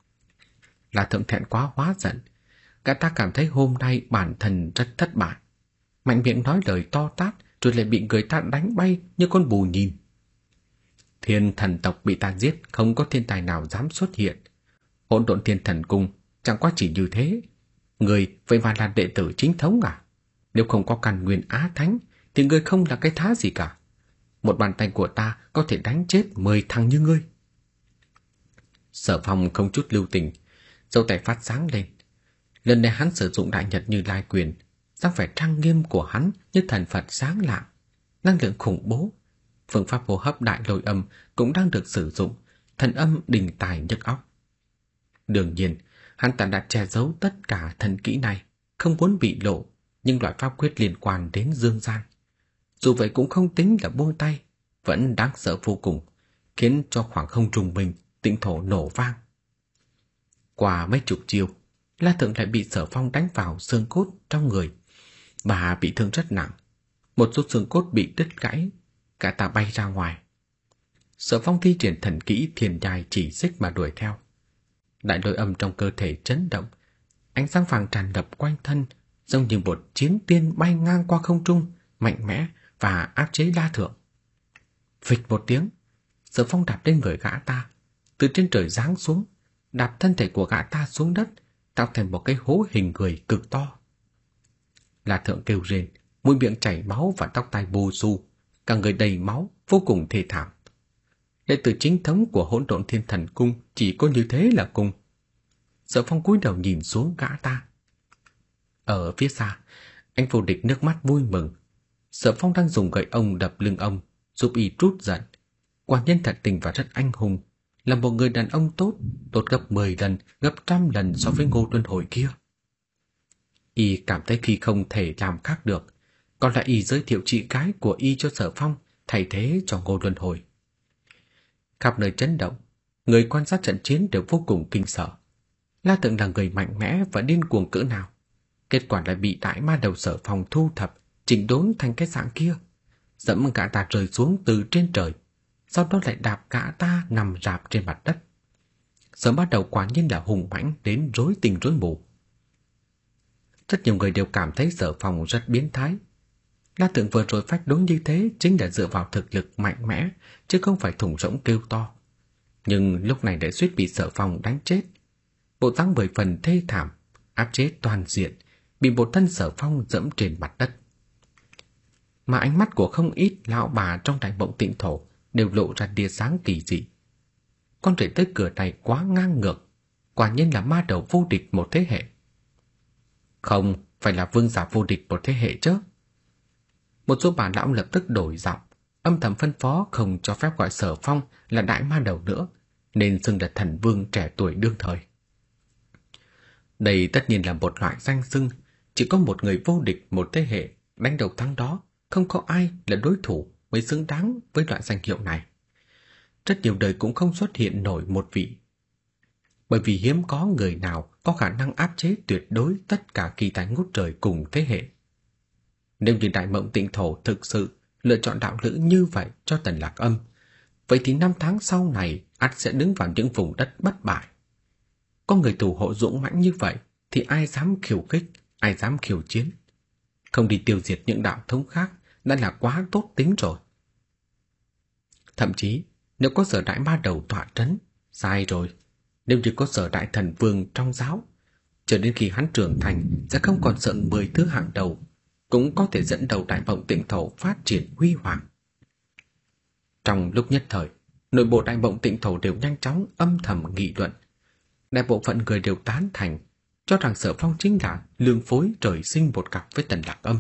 B: Là Thượng thẹn quá hóa giận, gã ta cảm thấy hôm nay bản thân rất thất bại. Mạnh miệng nói lời to tát rồi lại bị người ta đánh bay như con bù nhìn. Thiên thần tộc bị ta giết, không có thiên tài nào dám xuất hiện. Hỗn độn thiên thần cung chẳng qua chỉ như thế. Người vậy mà là đệ tử chính thống à? Nếu không có căn nguyên Á Thánh thì ngươi không là cái thá gì cả. Một bàn tay của ta có thể đánh chết mười thằng như ngươi. Sở Phong không chút lưu tình, dâu tay phát sáng lên. Lần này hắn sử dụng đại nhật Như Lai quyền, dáng vẻ trang nghiêm của hắn như thần Phật sáng lạng, năng lượng khủng bố. Phương pháp hô hấp đại lôi âm cũng đang được sử dụng, thần âm đình tài nhức óc. Đương nhiên, hắn ta đã che giấu tất cả thần kỹ này, không muốn bị lộ, nhưng loại pháp quyết liên quan đến dương gian. Dù vậy cũng không tính là buông tay, vẫn đáng sợ vô cùng, khiến cho khoảng không trung bình, tịnh thổ nổ vang. Qua mấy chục chiêu, La Thượng lại bị Sở Phong đánh vào xương cốt trong người, và bị thương rất nặng. Một số xương cốt bị đứt gãy, cả ta bay ra ngoài. Sở Phong thi triển thần kỹ thiên nhai chỉ xích mà đuổi theo. Đại lôi âm trong cơ thể chấn động, ánh sáng vàng tràn ngập quanh thân, giống như một chiến tiên bay ngang qua không trung, mạnh mẽ và áp chế La Thượng. Phịch một tiếng, Sở Phong đạp lên người gã ta, từ trên trời giáng xuống, đạp thân thể của gã ta xuống đất, tạo thành một cái hố hình người cực to. La Thượng kêu rên, mũi miệng chảy máu và tóc tai bù xù, cả người đầy máu, vô cùng thê thảm. Đệ tử chính thống của Hỗn Độn Thiên Thần Cung chỉ có như thế là cùng. Sở Phong cúi đầu nhìn xuống gã ta. Ở phía xa, anh vô địch nước mắt vui mừng. Sở Phong đang dùng gậy ông đập lưng ông, giúp y trút giận. Quả nhân thật tình và rất anh hùng, là một người đàn ông tốt, tốt gấp mười lần, gấp trăm lần so với Ngô Luân Hồi kia. Y cảm thấy khi không thể làm khác được, còn lại y giới thiệu chị gái của y cho Sở Phong thay thế cho Ngô Luân Hồi. Khắp nơi chấn động, người quan sát trận chiến đều vô cùng kinh sợ. La Thượng là người mạnh mẽ và điên cuồng cỡ nào, kết quả lại bị đại ma đầu Sở Phong thu thập, chỉnh đốn thành cái dạng kia, dẫm gã ta rơi xuống từ trên trời. sau đó lại đạp gã ta nằm rạp trên mặt đất. Sớm bắt đầu quả nhiên là hùng mãnh đến rối tình rối mù. Rất nhiều người đều cảm thấy Sở Phong rất biến thái. La Thượng vừa rồi phách đối như thế chính là dựa vào thực lực mạnh mẽ, chứ không phải thùng rỗng kêu to. Nhưng lúc này lại suýt bị Sở Phong đánh chết. Bộ dáng mười phần thê thảm, áp chế toàn diện, bị một thân Sở Phong dẫm trên mặt đất. Mà ánh mắt của không ít lão bà trong Đại Mộng Tịnh Thổ đều lộ ra tia sáng kỳ dị. Con rể tới cửa này quá ngang ngược, quả nhiên là ma đầu vô địch một thế hệ. Không, phải là vương giả vô địch một thế hệ chứ. Một số bà lão lập tức đổi giọng, âm thầm phân phó không cho phép gọi Sở Phong là đại ma đầu nữa, nên xưng là thần vương trẻ tuổi đương thời. Đây tất nhiên là một loại danh xưng, chỉ có một người vô địch một thế hệ, đánh đầu thắng đó, không có ai là đối thủ mới xứng đáng với loại danh hiệu này. Rất nhiều đời cũng không xuất hiện nổi một vị. Bởi vì hiếm có người nào có khả năng áp chế tuyệt đối tất cả kỳ tài ngút trời cùng thế hệ. Nếu như Đại Mộng Tịnh Thổ thực sự lựa chọn đạo lữ như vậy cho Tần Lạc Âm, vậy thì năm tháng sau này ắt sẽ đứng vào những vùng đất bất bại. Có người thủ hộ dũng mãnh như vậy thì ai dám khiêu khích, ai dám khiêu chiến. Không đi tiêu diệt những đạo thống khác đã là quá tốt tính rồi. Thậm chí nếu có Sở Đại Ma Đầu tọa trấn, sai rồi. Nếu như có Sở Đại Thần Vương trong giáo, cho đến khi hắn trưởng thành sẽ không còn sợ mười thứ hạng đầu, cũng có thể dẫn đầu Đại Mộng Tịnh Thổ phát triển huy hoàng. Trong lúc nhất thời, nội bộ Đại Mộng Tịnh Thổ đều nhanh chóng âm thầm nghị luận. Đại bộ phận người đều tán thành, cho rằng Sở Phong chính là lương phối trời sinh một cặp với Tần Lạc Âm.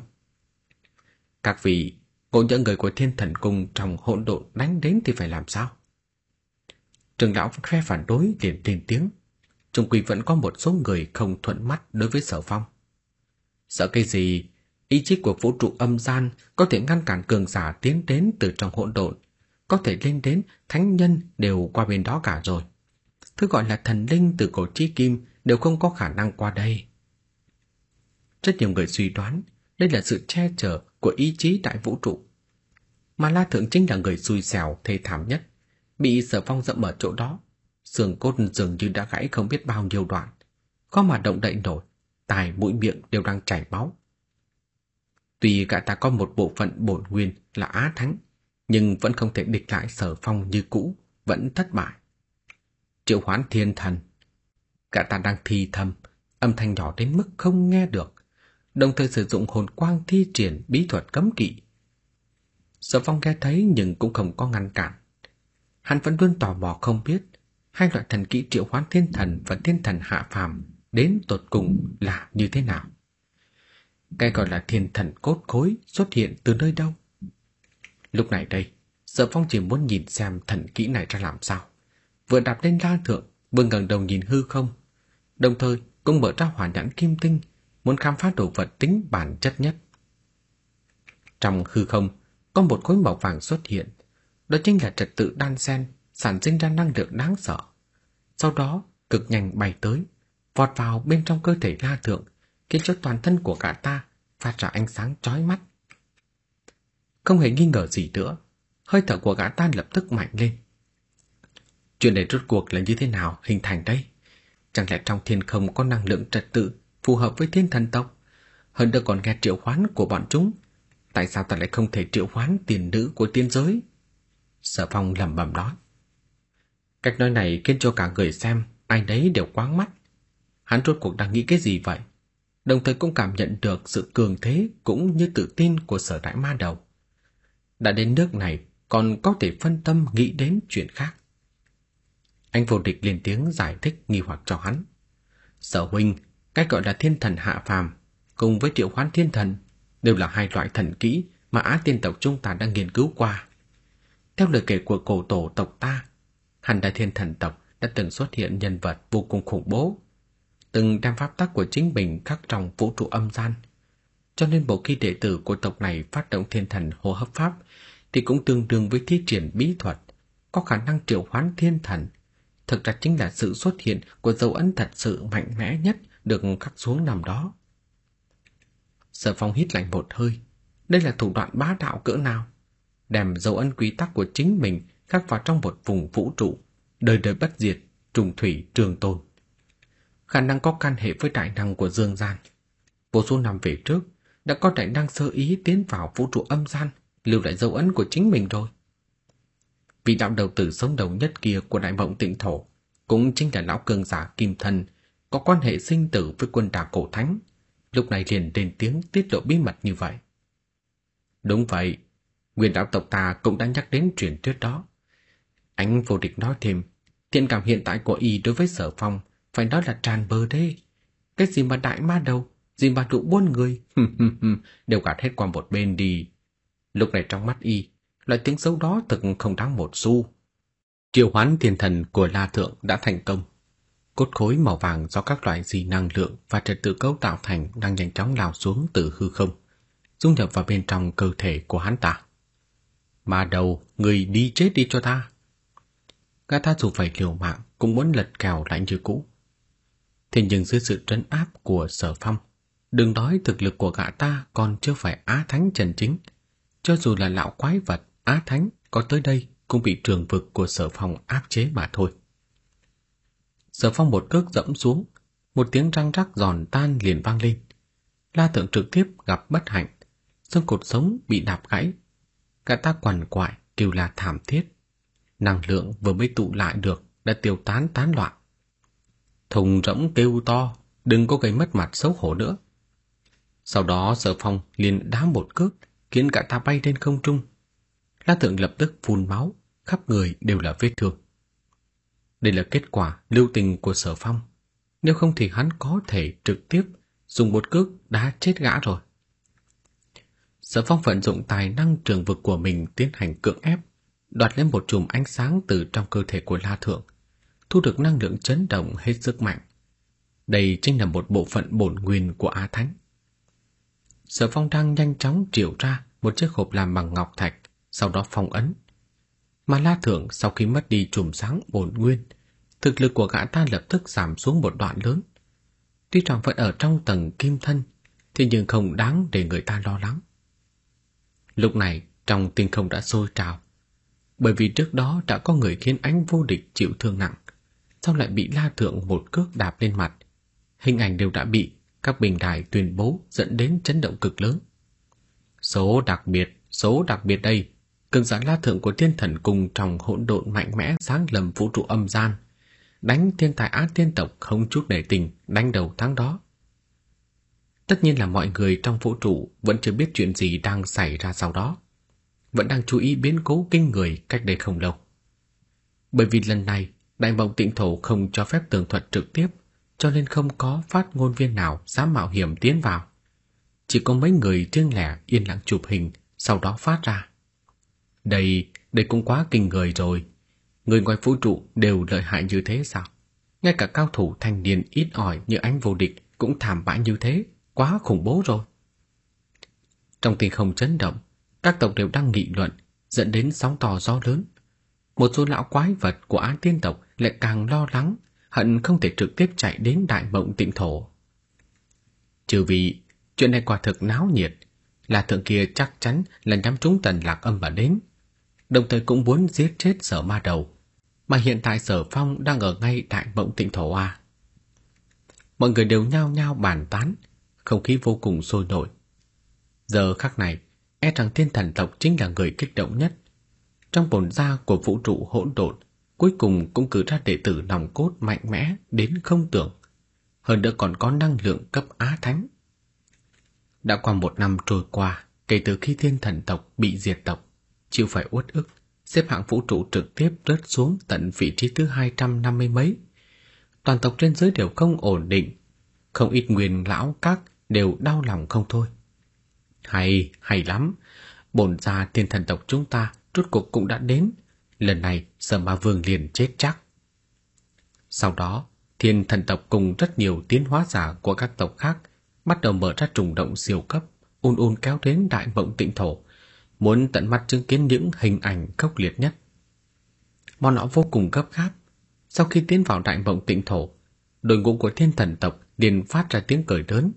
B: Các vị, ngộ nhỡ người của Thiên Thần Cung trong hỗn độn đánh đến thì phải làm sao? Trưởng lão phe phản đối liền lên tiếng. Chung quy vẫn có một số người không thuận mắt đối với Sở Phong. Sợ cái gì? Ý chí của vũ trụ âm gian có thể ngăn cản cường giả tiến đến từ trong hỗn độn, có thể lên đến thánh nhân đều qua bên đó cả rồi. Thứ gọi là thần linh từ cổ chí kim đều không có khả năng qua đây. Rất nhiều người suy đoán đây là sự che chở của ý chí đại vũ trụ. Mà La Thượng chính là người xui xẻo thê thảm nhất, bị Sở Phong dẫm ở chỗ đó, xương cốt dường như đã gãy không biết bao nhiêu đoạn, khó mà động đậy nổi, tai mũi miệng đều đang chảy máu. Tuy gã ta có một bộ phận bổn nguyên là Á Thánh, nhưng vẫn không thể địch lại Sở Phong như cũ, vẫn thất bại. Triệu hoán thiên thần. Gã ta đang thì thầm, âm thanh nhỏ đến mức không nghe được, đồng thời sử dụng hồn quang thi triển bí thuật cấm kỵ. Sở Phong nghe thấy nhưng cũng không có ngăn cản. Hắn vẫn luôn tò mò không biết hai loại thần kỹ triệu hoán thiên thần và thiên thần hạ phàm đến tột cùng là như thế nào. Cái gọi là thiên thần cốt khối xuất hiện từ nơi đâu? Lúc này đây, Sở Phong chỉ muốn nhìn xem thần kỹ này ra làm sao. Vừa đạp lên La Thượng, vừa ngẩng đầu nhìn hư không, đồng thời cũng mở ra hỏa nhãn kim tinh, muốn khám phá đồ vật tính bản chất nhất. Trong hư không, có một khối màu vàng xuất hiện, đó chính là trật tự đan xen, sản sinh ra năng lượng đáng sợ. Sau đó, cực nhanh bay tới, vọt vào bên trong cơ thể La Thượng, khiến cho toàn thân của gã ta phát ra ánh sáng chói mắt. Không hề nghi ngờ gì nữa, hơi thở của gã ta lập tức mạnh lên. Chuyện này rốt cuộc là như thế nào hình thành đây? Chẳng lẽ trong thiên không có năng lượng trật tự phù hợp với thiên thần tộc? Hơn nữa còn nghe triệu hoán của bọn chúng. Tại sao ta lại không thể triệu hoán tiền nữ của tiên giới? Sở Phong lẩm bẩm nói. Cách nói này khiến cho cả người xem ai nấy đều quáng mắt. Hắn rốt cuộc đang nghĩ cái gì vậy? Đồng thời cũng cảm nhận được sự cường thế cũng như tự tin của Sở Đại Ma Đầu. Đã đến nước này còn có thể phân tâm nghĩ đến chuyện khác. Anh vô địch lên tiếng giải thích nghi hoặc cho hắn. Sở huynh, cái gọi là thiên thần hạ phàm cùng với triệu hoán thiên thần đều là hai loại thần kỹ mà Á Tiên tộc chúng ta đang nghiên cứu qua. Theo lời kể của cổ tổ tộc ta, Hàn Đại Thiên Thần tộc đã từng xuất hiện nhân vật vô cùng khủng bố, từng đem pháp tắc của chính mình khắc trong vũ trụ âm gian. Cho nên một khi đệ tử của tộc này phát động thiên thần hô hấp pháp thì cũng tương đương với thi triển bí thuật, có khả năng triệu hoán thiên thần. Thực ra chính là sự xuất hiện của dấu ấn thật sự mạnh mẽ nhất được khắc xuống nằm đó. Sở Phong hít lạnh một hơi. Đây là thủ đoạn bá đạo cỡ nào? Đem dấu ấn quy tắc của chính mình khắc vào trong một vùng vũ trụ, đời đời bất diệt, trùng thủy trường tồn. Khả năng có can hệ với đại năng của dương gian. Vô số năm về trước, đã có đại năng sơ ý tiến vào vũ trụ âm gian, lưu lại dấu ấn của chính mình rồi. Vị đạo đầu tử sống đầu nhất kia của Đại Mộng Tịnh Thổ cũng chính là lão cường giả Kim Thân, có quan hệ sinh tử với quân đà cổ thánh, lúc này liền lên tiếng tiết lộ bí mật như vậy. Đúng vậy, Nguyên đạo tộc ta cũng đã nhắc đến truyền thuyết đó. Ánh Vô Địch nói thêm, thiện cảm hiện tại của y đối với Sở Phong phải nói là tràn bờ đê. Cái gì mà đại ma đầu, gì mà tụ buôn người, đều gạt hết qua một bên đi. Lúc này trong mắt y, loại tiếng xấu đó thực không đáng một xu. Triệu hoán thiên thần của La Thượng đã thành công. Cốt khối màu vàng do các loại dị năng lượng và trật tự cấu tạo thành đang nhanh chóng lao xuống từ hư không, dung nhập vào bên trong cơ thể của hắn ta. Ma đầu, người đi chết đi cho ta. Gã ta dù phải liều mạng cũng muốn lật kèo lại như cũ. Thế nhưng dưới sự trấn áp của Sở Phong, đừng nói thực lực của gã ta còn chưa phải Á Thánh chân chính. Cho dù là lão quái vật Á Thánh có tới đây cũng bị trường vực của Sở Phong áp chế mà thôi. Sở Phong một cước dẫm xuống, một tiếng răng rắc giòn tan liền vang lên. La Thượng trực tiếp gặp bất hạnh, xương cột sống bị đạp gãy. Gã ta quằn quại kêu la thảm thiết. Năng lượng vừa mới tụ lại được đã tiêu tán tán loạn. Thùng rỗng kêu to, đừng có gây mất mặt xấu hổ nữa. Sau đó Sở Phong liền đá một cước, khiến gã ta bay lên không trung. La Thượng lập tức phun máu, khắp người đều là vết thương. Đây là kết quả lưu tình của Sở Phong. Nếu không thì hắn có thể trực tiếp dùng một cước đá chết gã rồi. Sở Phong vận dụng tài năng trường vực của mình tiến hành cưỡng ép, đoạt lên một chùm ánh sáng từ trong cơ thể của La Thượng, thu được năng lượng chấn động hết sức mạnh. Đây chính là một bộ phận bổn nguyên của Á Thánh. Sở Phong đang nhanh chóng triệu ra một chiếc hộp làm bằng ngọc thạch, sau đó phong ấn. Mà La Thượng sau khi mất đi chùm sáng bổn nguyên, thực lực của gã ta lập tức giảm xuống một đoạn lớn. Tuy rằng vẫn ở trong tầng kim thân, thế nhưng không đáng để người ta lo lắng. Lúc này trong tinh không đã sôi trào, bởi vì trước đó đã có người khiến Ánh Vô Địch chịu thương nặng, sau lại bị La Thượng một cước đạp lên mặt. Hình ảnh đều đã bị các bình đài tuyên bố, dẫn đến chấn động cực lớn. Số đặc biệt, số đặc biệt đây, cường giả La Thượng của Thiên Thần Cung trong hỗn độn mạnh mẽ sáng lầm vũ trụ âm gian, đánh thiên tài Á Tiên tộc không chút nể tình, đánh đầu thắng đó. Tất nhiên là mọi người trong vũ trụ vẫn chưa biết chuyện gì đang xảy ra sau đó, vẫn đang chú ý biến cố kinh người cách đây không lâu. Bởi vì lần này Đại Mộng Tịnh Thổ không cho phép tường thuật trực tiếp, cho nên không có phát ngôn viên nào dám mạo hiểm tiến vào. Chỉ có mấy người riêng lẻ yên lặng chụp hình, sau đó phát ra. Đây, đây cũng quá kinh người rồi. Người ngoài vũ trụ đều lợi hại như thế sao? Ngay cả cao thủ thanh niên ít ỏi như Ánh Vô Địch cũng thảm bại như thế, quá khủng bố rồi. Trong tinh không chấn động, các tộc đều đang nghị luận, dẫn đến sóng to gió lớn. Một số lão quái vật của Á Tiên tộc lại càng lo lắng, hận không thể trực tiếp chạy đến Đại Mộng Tịnh Thổ. Trừ vì chuyện này quả thực náo nhiệt, là thượng kia chắc chắn là nhắm trúng Tần Lạc Âm mà đến, đồng thời cũng muốn giết chết Sở Ma Đầu, mà hiện tại Sở Phong đang ở ngay Đại Mộng Tịnh Thổ à. Mọi người đều nhao nhao bàn tán, không khí vô cùng sôi nổi. Giờ khắc này, e rằng Thiên Thần tộc chính là người kích động nhất. Trong bổn gia của vũ trụ hỗn độn, cuối cùng cũng cử ra đệ tử nòng cốt mạnh mẽ đến không tưởng, hơn nữa còn có năng lượng cấp Á Thánh. Đã qua một năm trôi qua kể từ khi Thiên Thần tộc bị diệt tộc, chịu phải uất ức, xếp hạng vũ trụ trực tiếp rớt xuống tận vị trí thứ hai trăm năm mươi mấy. Toàn tộc trên giới đều không ổn định, không ít nguyên lão các đều đau lòng không thôi. Hay, hay lắm, bổn gia Thiên Thần tộc chúng ta rốt cuộc cũng đã đến, lần này Sở Ma Vương liền chết chắc. Sau đó, Thiên Thần tộc cùng rất nhiều tiến hóa giả của các tộc khác bắt đầu mở ra trùng động siêu cấp, ùn ùn kéo đến Đại Mộng Tịnh Thổ, muốn tận mắt chứng kiến những hình ảnh khốc liệt nhất. Bọn họ vô cùng gấp gáp. Sau khi tiến vào Đại Mộng Tịnh Thổ, đội ngũ của Thiên Thần tộc liền phát ra tiếng cười lớn.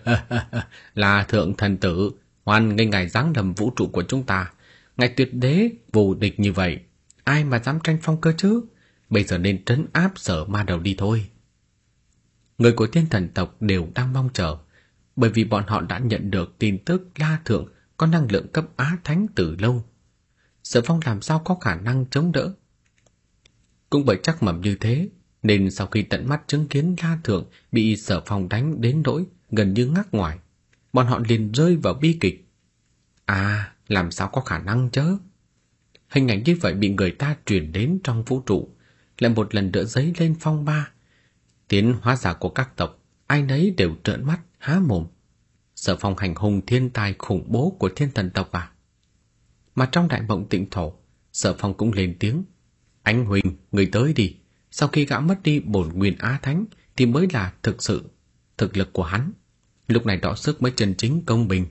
B: Là Thượng Thần tử, hoan nghênh ngài giáng lâm vũ trụ của chúng ta. Ngài tuyệt đế vô địch như vậy, ai mà dám tranh phong cơ chứ? Bây giờ nên trấn áp Sở Ma Đầu đi thôi. Người của Thiên Thần tộc đều đang mong chờ, bởi vì bọn họ đã nhận được tin tức La Thượng có năng lượng cấp Á Thánh từ lâu. Sở Phong làm sao có khả năng chống đỡ? Cũng bởi chắc mẩm như thế, nên sau khi tận mắt chứng kiến La Thượng bị Sở Phong đánh đến nỗi gần như ngắc ngoài, bọn họ liền rơi vào bi kịch. À, làm sao có khả năng chứ? Hình ảnh như vậy bị người ta truyền đến trong vũ trụ, lại một lần nữa dấy lên phong ba. Tiến hóa giả của các tộc, ai nấy đều trợn mắt há mồm. Sở Phong hành hung thiên tài khủng bố của Thiên Thần tộc à? Mà trong Đại Mộng Tịnh Thổ, Sở Phong cũng lên tiếng. Anh Huỳnh, người tới đi. Sau khi gã mất đi bổn nguyên Á Thánh thì mới là thực sự thực lực của hắn. Lúc này đọ sức mới chân chính công bình.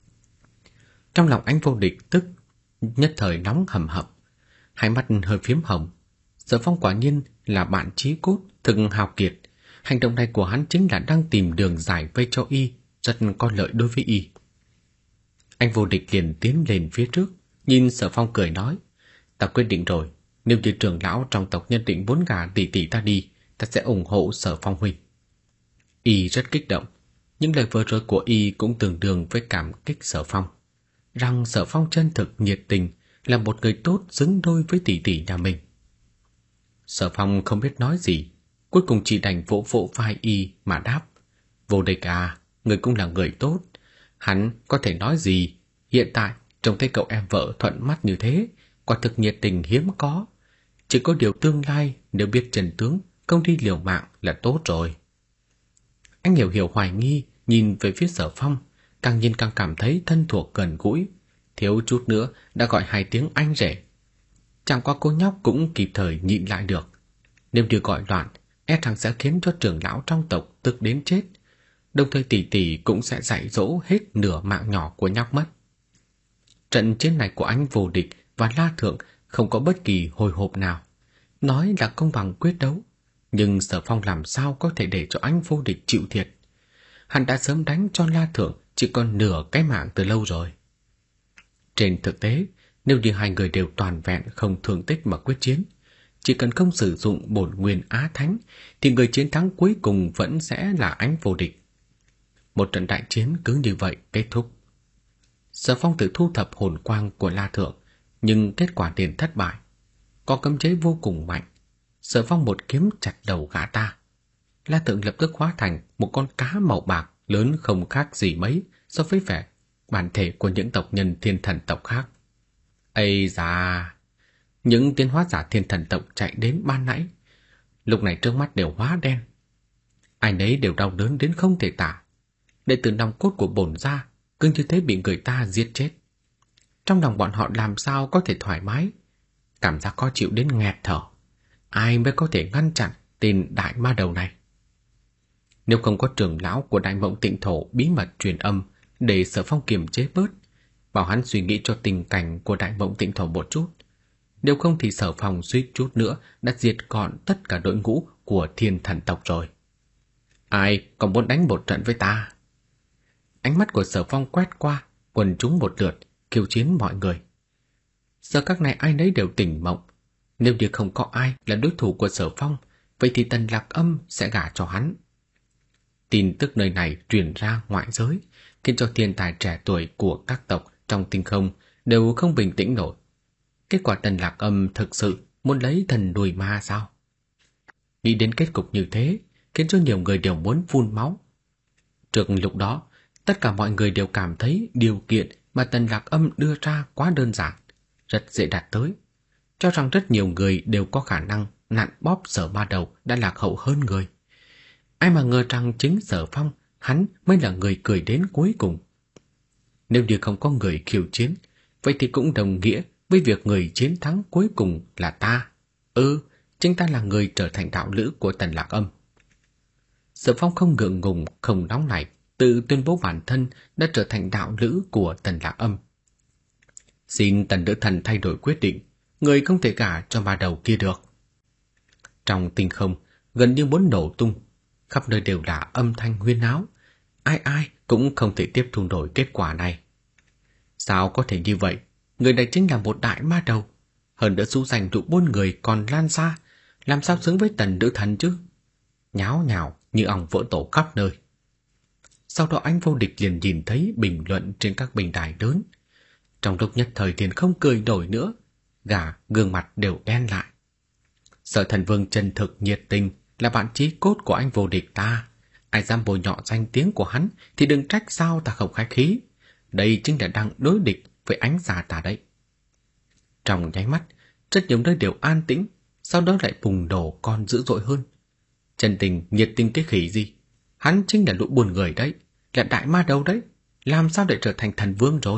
B: Trong lòng Anh Vô Địch tức nhất thời nóng hầm hập, hai mắt hơi phiếm hồng. Sở Phong quả nhiên là bạn chí cốt, thực hào kiệt. Hành động này của hắn chính là đang tìm đường giải vây cho y, rất có lợi đối với y. Anh Vô Địch liền tiến lên phía trước, nhìn Sở Phong cười nói: Ta quyết định rồi, nếu như trưởng lão trong tộc nhất định muốn gả tỷ tỷ ta đi, ta sẽ ủng hộ Sở Phong huynh. Y rất kích động, những lời vừa rồi của y cũng tương đương với cảm kích Sở Phong, rằng Sở Phong chân thực nhiệt tình, là một người tốt xứng đôi với tỷ tỷ nhà mình. Sở Phong không biết nói gì, cuối cùng chỉ đành vỗ vỗ vai y mà đáp: Vô Địch à, người cũng là người tốt. Hắn có thể nói gì? Hiện tại trông thấy cậu em vợ thuận mắt như thế, quả thực nhiệt tình hiếm có. Chỉ có điều tương lai nếu biết chân tướng, không đi liều mạng là tốt rồi. Anh Hiểu Hiểu hoài nghi nhìn về phía Sở Phong, càng nhìn càng cảm thấy thân thuộc gần gũi, thiếu chút nữa đã gọi hai tiếng anh rể. Chẳng qua cô nhóc cũng kịp thời nhịn lại được. Nếu như gọi loạn, e rằng sẽ khiến cho trưởng lão trong tộc tức đến chết. Đồng thời tỷ tỷ cũng sẽ dạy dỗ hết nửa mạng nhỏ của nhóc mất. Trận chiến này của anh Vô Địch và La Thượng không có bất kỳ hồi hộp nào. Nói là công bằng quyết đấu, nhưng Sở Phong làm sao có thể để cho anh Vô Địch chịu thiệt. Hắn đã sớm đánh cho La Thượng chỉ còn nửa cái mạng từ lâu rồi. Trên thực tế, nếu như hai người đều toàn vẹn không thương tích mà quyết chiến, chỉ cần không sử dụng bổn nguyên Á Thánh, thì người chiến thắng cuối cùng vẫn sẽ là anh Vô Địch. Một trận đại chiến cứ như vậy kết thúc. Sở Phong tự thu thập hồn quang của La Thượng, nhưng kết quả liền thất bại. Có cấm chế vô cùng mạnh. Sở Phong một kiếm chặt đầu gã ta. La Thượng lập tức hóa thành một con cá màu bạc lớn không khác gì mấy so với vẻ bản thể của những tộc nhân Thiên Thần tộc khác. Ây da! Những tiến hóa giả Thiên Thần tộc chạy đến ban nãy, lúc này trước mắt đều hóa đen. Ai nấy đều đau đớn đến không thể tả. Đệ tử nòng cốt của bổn gia cứ như thế bị người ta giết chết. Trong lòng bọn họ làm sao có thể thoải mái, cảm giác khó chịu đến nghẹt thở. Ai mới có thể ngăn chặn tên đại ma đầu này? Nếu không có trưởng lão của Đại Mộng Tịnh Thổ bí mật truyền âm để Sở Phong kiềm chế bớt, bảo hắn suy nghĩ cho tình cảnh của Đại Mộng Tịnh Thổ một chút, nếu không thì Sở Phong suýt chút nữa đã diệt gọn tất cả đội ngũ của Thiên Thần tộc rồi. Ai còn muốn đánh một trận với ta? Ánh mắt của Sở Phong quét qua quần chúng một lượt, khiêu chiến mọi người. Giờ các này ai nấy đều tỉnh mộng. Nếu như không có ai là đối thủ của Sở Phong, vậy thì Tần Lạc Âm sẽ gả cho hắn. Tin tức nơi này truyền ra ngoại giới, khiến cho thiên tài trẻ tuổi của các tộc trong tinh không đều không bình tĩnh nổi. Kết quả Tần Lạc Âm thực sự muốn lấy thần đuổi ma sao? Nghĩ đến kết cục như thế, khiến cho nhiều người đều muốn phun máu. Trước lúc đó, tất cả mọi người đều cảm thấy điều kiện mà Tần Lạc Âm đưa ra quá đơn giản, rất dễ đạt tới, cho rằng rất nhiều người đều có khả năng nặn bóp Sở Ma Đầu đã lạc hậu hơn người. Ai mà ngờ rằng chính Sở Phong, hắn mới là người cười đến cuối cùng. Nếu như không có người khiêu chiến, vậy thì cũng đồng nghĩa với việc người chiến thắng cuối cùng là ta. Ừ, chính ta là người trở thành đạo lữ của Tần Lạc Âm. Sở Phong không ngượng ngùng, không nóng nảy, tự tuyên bố bản thân đã trở thành đạo lữ của Tần Lạc Âm. Xin Tần nữ thần thay đổi quyết định, người không thể gả cho ma đầu kia được. Trong tinh không, gần như muốn nổ tung, khắp nơi đều là âm thanh huyên náo. Ai ai cũng không thể tiếp thu nổi kết quả này. Sao có thể như vậy? Người này chính là một đại ma đầu. Hơn nữa số danh tụ buôn người còn lan xa, làm sao xứng với tần nữ thần chứ? Nháo nhào như ong vỡ tổ khắp nơi. Sau đó anh Vô Địch liền nhìn thấy bình luận trên các bình đài lớn. Trong lúc nhất thời liền không cười nổi nữa, gà gương mặt đều đen lại. Sở Thần Vương chân thực nhiệt tình là bạn chí cốt của anh Vô Địch ta. Ai dám bôi nhọ danh tiếng của hắn thì đừng trách sao ta không khách khí. Đây chính là đang đối địch với ánh già ta đấy. Trong nháy mắt, rất nhiều nơi đều an tĩnh, sau đó lại bùng nổ con dữ dội hơn. Chân tình, nhiệt tình cái khỉ gì? Hắn chính là lũ buồn người đấy, là đại ma đầu đấy, làm sao để trở thành thần vương rồi?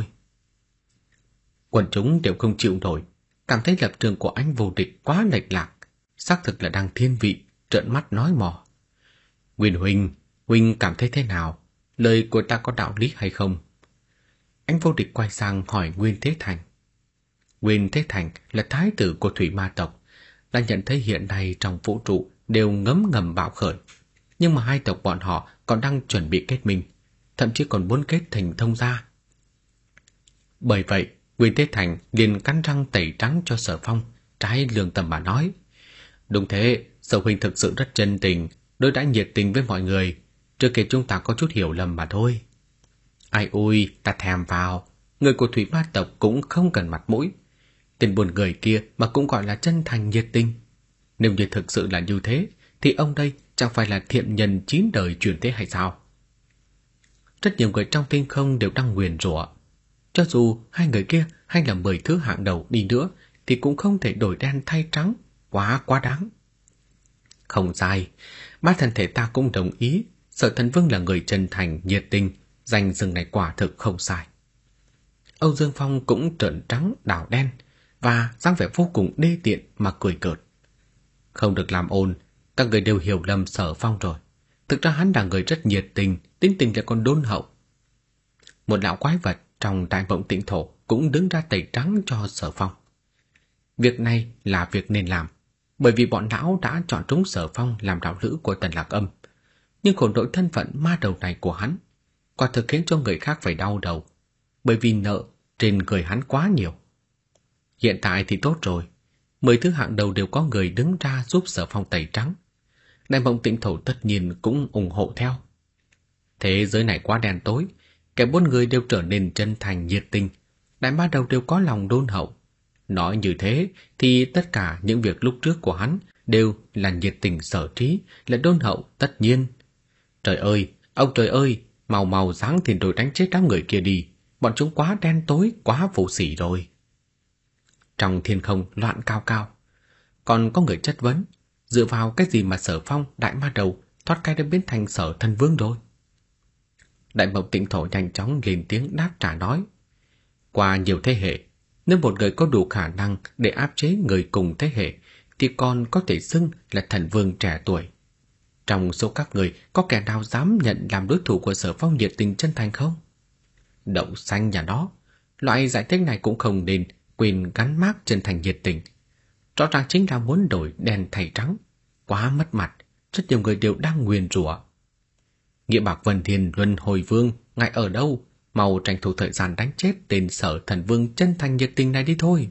B: Quần chúng đều không chịu nổi, cảm thấy lập trường của anh Vô Địch quá lệch lạc, xác thực là đang thiên vị, trợn mắt nói mò. Nguyên huynh, huynh cảm thấy thế nào? Lời của ta có đạo lý hay không? Anh Vô Địch quay sang hỏi Nguyên Thế Thành. Nguyên Thế Thành là thái tử của Thủy Ma tộc, đã nhận thấy hiện nay trong vũ trụ đều ngấm ngầm bạo khởi, nhưng mà hai tộc bọn họ còn đang chuẩn bị kết minh, thậm chí còn muốn kết thành thông gia. Bởi vậy, Nguyên Thế Thành liền cắn răng tẩy trắng cho Sở Phong, trái lương tâm mà nói. Đúng thế, Sở huynh thực sự rất chân tình, đối đãi nhiệt tình với mọi người, trước kia chúng ta có chút hiểu lầm mà thôi. Ai ui, ta thèm vào, người của Thủy Ma tộc cũng không cần mặt mũi. Tên buồn người kia mà cũng gọi là chân thành nhiệt tình. Nếu như thực sự là như thế, thì ông đây chẳng phải là thiện nhân chín đời truyền thế hay sao? Rất nhiều người trong tinh không đều đang nguyền rủa. Cho dù hai người kia hay là mười thứ hạng đầu đi nữa, thì cũng không thể đổi đen thay trắng, quá quá đáng. Không sai, bát thân thể ta cũng đồng ý, Sở Thần Vương là người chân thành, nhiệt tình, danh xưng này quả thực không sai. Âu Dương Phong cũng trợn trắng đảo đen, và dáng vẻ vô cùng đê tiện mà cười cợt. Không được làm ồn, các người đều hiểu lầm Sở Phong rồi. Thực ra hắn là người rất nhiệt tình, tính tình lại còn đôn hậu. Một lão quái vật trong Đại Mộng Tịnh Thổ cũng đứng ra tẩy trắng cho Sở Phong. Việc này là việc nên làm, bởi vì bọn lão đã chọn trúng Sở Phong làm đạo lữ của Tần Lạc Âm. Nhưng khổ nỗi thân phận ma đầu này của hắn quả thực khiến cho người khác phải đau đầu, bởi vì nợ trên người hắn quá nhiều. Hiện tại thì tốt rồi, mười thứ hạng đầu đều có người đứng ra giúp Sở Phong tẩy trắng. Đại Mộng Tịnh Thổ tất nhiên cũng ủng hộ theo. Thế giới này quá đen tối, kẻ bốn người đều trở nên chân thành nhiệt tình, đại ma đầu đều có lòng đôn hậu. Nói như thế thì tất cả những việc lúc trước của hắn đều là nhiệt tình sở trí, là đôn hậu tất nhiên. Trời ơi, ông trời ơi, mau mau giáng thiên đội đánh chết đám người kia đi, bọn chúng quá đen tối, quá vô sỉ rồi. Trong thiên không loạn cao cao, còn có người chất vấn, dựa vào cái gì mà Sở Phong đại ma đầu thoát cái đã biến thành Sở Thần Vương rồi? Đại Mộng Tịnh Thổ nhanh chóng lên tiếng đáp trả nói, qua nhiều thế hệ, nếu một người có đủ khả năng để áp chế người cùng thế hệ, thì còn có thể xưng là thần vương trẻ tuổi. Trong số các người có kẻ nào dám nhận làm đối thủ của Sở Phong nhiệt tình chân thành không? Đậu xanh nhà nó, loại giải thích này cũng không nên quên gắn mác chân thành nhiệt tình. Rõ ràng chính là muốn đổi đen thay trắng, quá mất mặt, rất nhiều người đều đang nguyền rủa. Nghĩa Bạc Vân Thiên Luân Hồi Vương, ngài ở đâu? Mau tranh thủ thời gian đánh chết tên Sở Thần Vương chân thành nhiệt tình này đi thôi.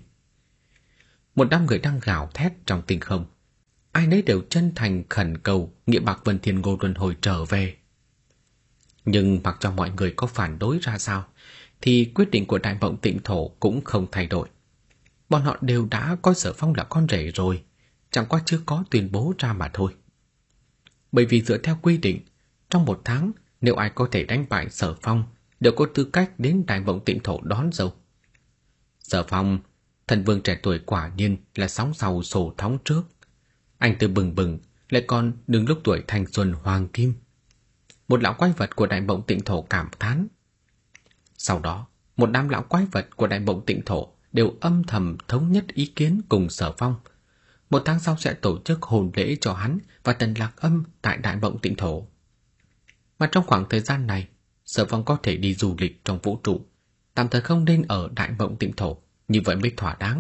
B: Một đám người đang gào thét trong tinh không, ai nấy đều chân thành khẩn cầu Nghĩa Bạc Vân Thiên Ngô Luân Hồi trở về. Nhưng mặc cho mọi người có phản đối ra sao, thì quyết định của Đại Mộng Tịnh Thổ cũng không thay đổi. Bọn họ đều đã coi Sở Phong là con rể rồi, chẳng qua chưa có tuyên bố ra mà thôi. Bởi vì dựa theo quy định, trong một tháng nếu ai có thể đánh bại Sở Phong đều có tư cách đến Đại Mộng Tịnh Thổ đón dâu. Sở Phong, thần vương trẻ tuổi quả nhiên là sóng sau sổ thóng trước. Anh từ bừng bừng, lại còn đứng lúc tuổi thanh xuân hoàng kim. Một lão quái vật của Đại Mộng Tịnh Thổ cảm thán. Sau đó, một đám lão quái vật của Đại Mộng Tịnh Thổ đều âm thầm thống nhất ý kiến cùng Sở Phong. Một tháng sau sẽ tổ chức hôn lễ cho hắn và Tần Lạc Âm tại Đại Mộng Tịnh Thổ. Mà trong khoảng thời gian này, Sở Phong có thể đi du lịch trong vũ trụ, tạm thời không nên ở Đại Mộng Tịnh Thổ, như vậy mới thỏa đáng.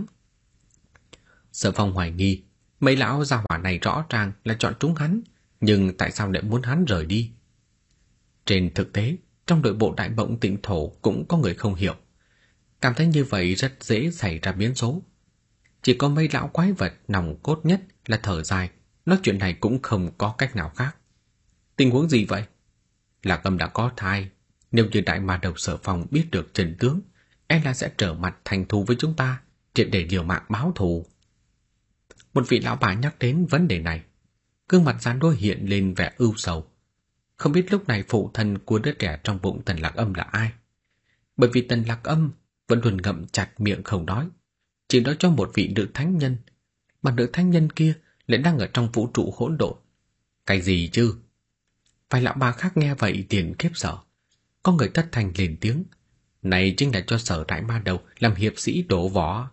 B: Sở Phong hoài nghi, mấy lão gia hỏa này rõ ràng là chọn trúng hắn, nhưng tại sao lại muốn hắn rời đi? Trên thực tế, trong nội bộ Đại Mộng Tịnh Thổ cũng có người không hiểu, cảm thấy như vậy rất dễ xảy ra biến số. Chỉ có mấy lão quái vật nòng cốt nhất là thở dài, nói chuyện này cũng không có cách nào khác. Tình huống gì vậy? Lạc Âm đã có thai, nếu như đại ma đầu Sở Phong biết được chân tướng, e là sẽ trở mặt thành thù với chúng ta, triệt để liều mạng báo thù. Một vị lão bà nhắc đến vấn đề này, gương mặt già nua hiện lên vẻ ưu sầu. Không biết lúc này phụ thân của đứa trẻ trong bụng Tần Lạc Âm là ai? Bởi vì Tần Lạc Âm vẫn luôn ngậm chặt miệng không nói, chỉ nói cho một vị nữ thánh nhân, mà nữ thánh nhân kia lại đang ở trong vũ trụ hỗn độn. Cái gì chứ? Vài lão bà khác nghe vậy liền khiếp sợ. Có người thất thanh lên tiếng, này chính là cho Sở đại ma đầu làm hiệp sĩ đổ võ.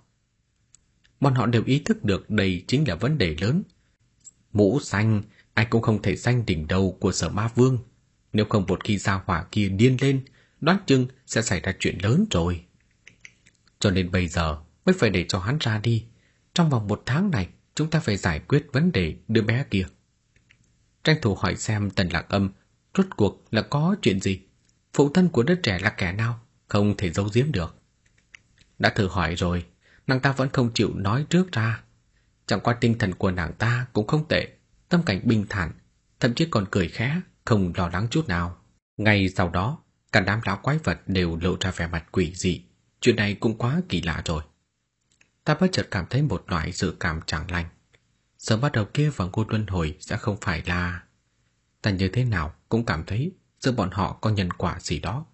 B: Bọn họ đều ý thức được đây chính là vấn đề lớn. Mũ xanh, ai cũng không thể xanh đỉnh đầu của Sở Ma Vương. Nếu không một khi gia hỏa kia điên lên, đoán chừng sẽ xảy ra chuyện lớn rồi. Cho nên bây giờ mới phải để cho hắn ra đi. Trong vòng một tháng này, chúng ta phải giải quyết vấn đề đứa bé kia. Tranh thủ hỏi xem Tần Lạc Âm rốt cuộc là có chuyện gì. Phụ thân của đứa trẻ là kẻ nào, không thể giấu giếm được. Đã thử hỏi rồi, nàng ta vẫn không chịu nói trước ra. Chẳng qua tinh thần của nàng ta cũng không tệ, tâm cảnh bình thản, thậm chí còn cười khẽ, không lo lắng chút nào. Ngay sau đó, cả đám lão quái vật đều lộ ra vẻ mặt quỷ dị. Chuyện này cũng quá kỳ lạ rồi. Ta bất chợt cảm thấy một loại dự cảm chẳng lành. Sớm bắt đầu kia và Ngô Luân Hồi sẽ không phải là... Ta như thế nào cũng cảm thấy giữa bọn họ có nhân quả gì đó.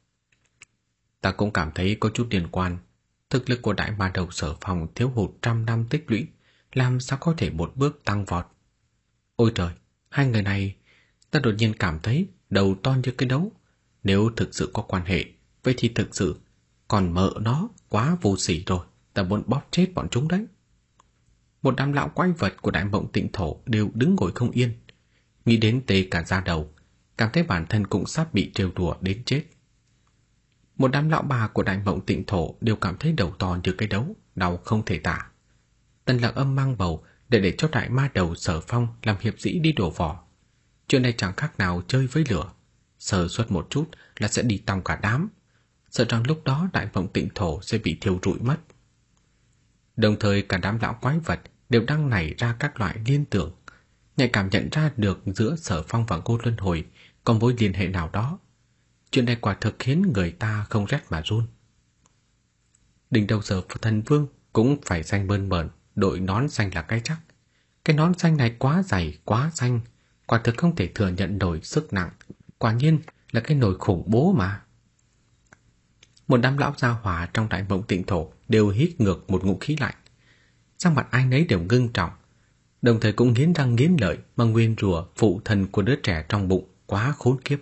B: Ta cũng cảm thấy có chút liên quan. Thực lực của đại ma đầu Sở Phong thiếu hụt trăm năm tích lũy, làm sao có thể một bước tăng vọt. Ôi trời, hai người này... Ta đột nhiên cảm thấy đầu to như cái đấu. Nếu thực sự có quan hệ, vậy thì thực sự còn mợ nó quá vô sỉ rồi. Ta muốn bóp chết bọn chúng đấy. Một đám lão quái vật của Đại Mộng Tịnh Thổ đều đứng ngồi không yên, nghĩ đến tê cả da đầu, cảm thấy bản thân cũng sắp bị trêu đùa đến chết. Một đám lão bà của Đại Mộng Tịnh Thổ đều cảm thấy đầu to như cái đấu, đau không thể tả. Tần Lạc Âm mang bầu để để cho đại ma đầu Sở Phong làm hiệp sĩ đi đổ vỏ. Chuyện này chẳng khác nào chơi với lửa, sơ suất một chút là sẽ đi tòng cả đám, sợ rằng lúc đó Đại Mộng Tịnh Thổ sẽ bị thiêu rụi mất. Đồng thời cả đám lão quái vật đều đang nảy ra các loại liên tưởng, nhạy cảm nhận ra được giữa Sở Phong và Ngô Luân Hồi có mối liên hệ nào đó. Chuyện này quả thực khiến người ta không rét mà run. Đỉnh đầu Sở Thần Vương cũng phải xanh bơn bờn, đội nón xanh là cái chắc. Cái nón xanh này quá dày, quá xanh, quả thực không thể thừa nhận nổi sức nặng. Quả nhiên là cái nồi khủng bố mà. Một đám lão gia hỏa trong Đại Mộng Tịnh Thổ đều hít ngược một ngụm khí lạnh. Sắc mặt ai nấy đều ngưng trọng, đồng thời cũng nghiến răng nghiến lợi mà nguyên rủa phụ thân của đứa trẻ trong bụng quá khốn kiếp.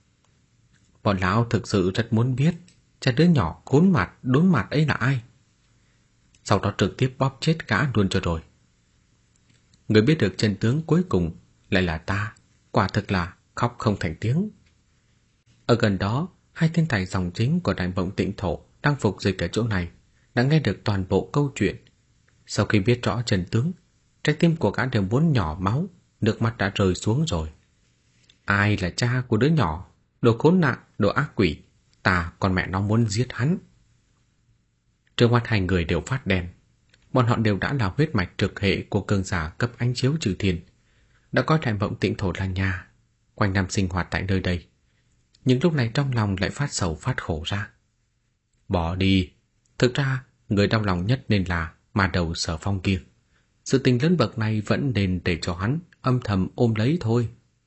B: Bọn lão thực sự rất muốn biết cha đứa nhỏ khốn mặt đốn mặt ấy là ai, sau đó trực tiếp bóp chết cả luôn cho rồi. Người biết được chân tướng cuối cùng lại là ta, quả thực là khóc không thành tiếng. Ở gần đó, hai thiên tài dòng chính của Đại Mộng Tịnh Thổ đang phục dịch ở chỗ này đã nghe được toàn bộ câu chuyện. Sau khi biết rõ chân tướng, trái tim của gã đều muốn nhỏ máu, nước mắt đã rơi xuống rồi. Ai là cha của đứa nhỏ? Đồ khốn nạn, đồ ác quỷ, ta còn mẹ nó muốn giết hắn. Trước mắt hai người đều phát đen. Bọn họ đều đã là huyết mạch trực hệ của cường giả cấp ánh chiếu trừ thiên, đã coi Đại Mộng Tịnh Thổ là nhà, quanh năm sinh hoạt tại nơi đây. Nhưng lúc này trong lòng lại phát sầu phát khổ ra. Bỏ đi. Thực ra người đau lòng nhất nên là ma đầu Sở Phong kia. Sự tình lớn bậc này vẫn nên để cho hắn âm thầm ôm lấy thôi.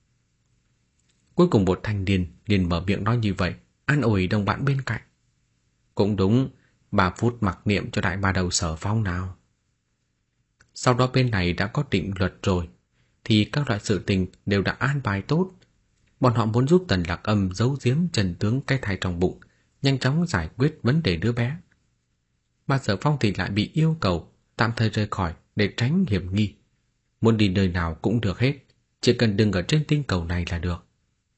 B: Cuối cùng một thanh niên liền mở miệng nói như vậy, an ủi đồng bạn bên cạnh. Cũng đúng, ba phút mặc niệm cho đại ma đầu Sở Phong nào. Sau đó bên này đã có định luật rồi, thì các loại sự tình đều đã an bài tốt. Bọn họ muốn giúp Tần Lạc Âm giấu giếm chân tướng cái thai trong bụng, nhanh chóng giải quyết vấn đề đứa bé. Mà Sở Phong thì lại bị yêu cầu tạm thời rời khỏi để tránh hiểm nghi. Muốn đi nơi nào cũng được hết, chỉ cần đừng ở trên tinh cầu này là được.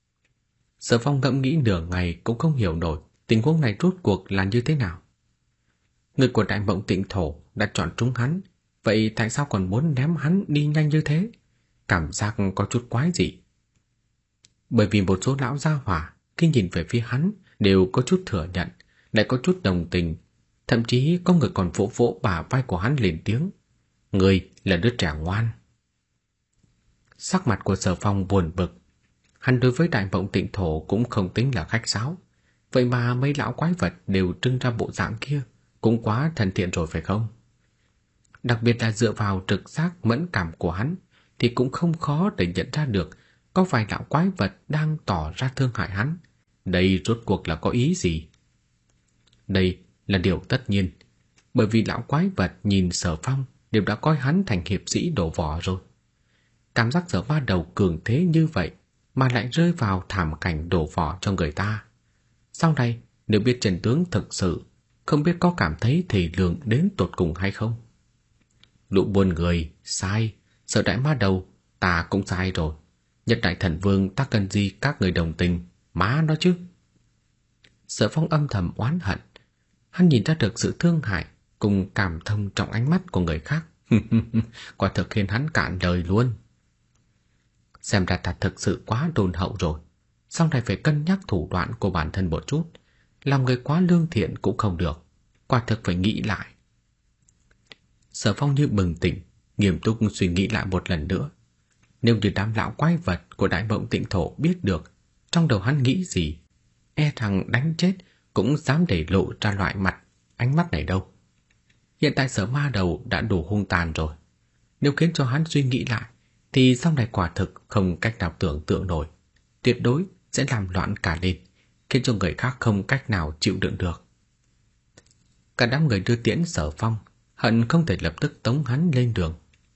B: Sở Phong ngẫm nghĩ nửa ngày cũng không hiểu nổi tình huống này rốt cuộc là như thế nào. Người của Đại Mộng Tịnh Thổ đã chọn trúng hắn, vậy tại sao còn muốn ném hắn đi nhanh như thế? Cảm giác có chút quái dị. Bởi vì một số lão gia hỏa khi nhìn về phía hắn đều có chút thừa nhận, lại có chút đồng tình, thậm chí có người còn vỗ vỗ bả vai của hắn lên tiếng. Ngươi là đứa trẻ ngoan. Sắc mặt của Sở Phong buồn bực. Hắn đối với Đại Mộng Tịnh Thổ cũng không tính là khách sáo. Vậy mà mấy lão quái vật đều trưng ra bộ dạng kia, cũng quá thân thiện rồi phải không? Đặc biệt là dựa vào trực giác mẫn cảm của hắn, thì cũng không khó để nhận ra được có vài lão quái vật đang tỏ ra thương hại hắn. Đây rốt cuộc là có ý gì? Đây là điều tất nhiên, bởi vì lão quái vật nhìn Sở Phong đều đã coi hắn thành hiệp sĩ đổ vỏ rồi. Cảm giác Sở Ma Đầu cường thế như vậy mà lại rơi vào thảm cảnh đổ vỏ cho người ta. Sau này nếu biết chân tướng thực sự, không biết có cảm thấy thể lượng đến tột cùng hay không? Lũ buôn người, sai. Sở Đại Ma Đầu, ta cũng sai rồi. Nhật Đại Thần Vương ta cần gì các người đồng tình, má nó chứ. Sở Phong âm thầm oán hận. Hắn nhìn ra được sự thương hại cùng cảm thông trong ánh mắt của người khác. Quả thực khiến hắn cạn lời luôn. Xem ra ta thực sự quá đôn hậu rồi. Sau này phải cân nhắc thủ đoạn của bản thân một chút. Làm người quá lương thiện cũng không được. Quả thực phải nghĩ lại. Sở Phong như bừng tỉnh, nghiêm túc suy nghĩ lại một lần nữa. Nếu như đám lão quái vật của Đại Mộng Tịnh Thổ biết được trong đầu hắn nghĩ gì, e rằng đánh chết cũng dám để lộ ra loại mặt, ánh mắt này đâu. Hiện tại Sở Ma Đầu đã đủ hung tàn rồi. Nếu khiến cho hắn suy nghĩ lại, thì sau này quả thực không cách nào tưởng tượng nổi. Tuyệt đối sẽ làm loạn cả lên, khiến cho người khác không cách nào chịu đựng được. Cả đám người đưa tiễn Sở Phong, hận không thể lập tức tống hắn lên đường.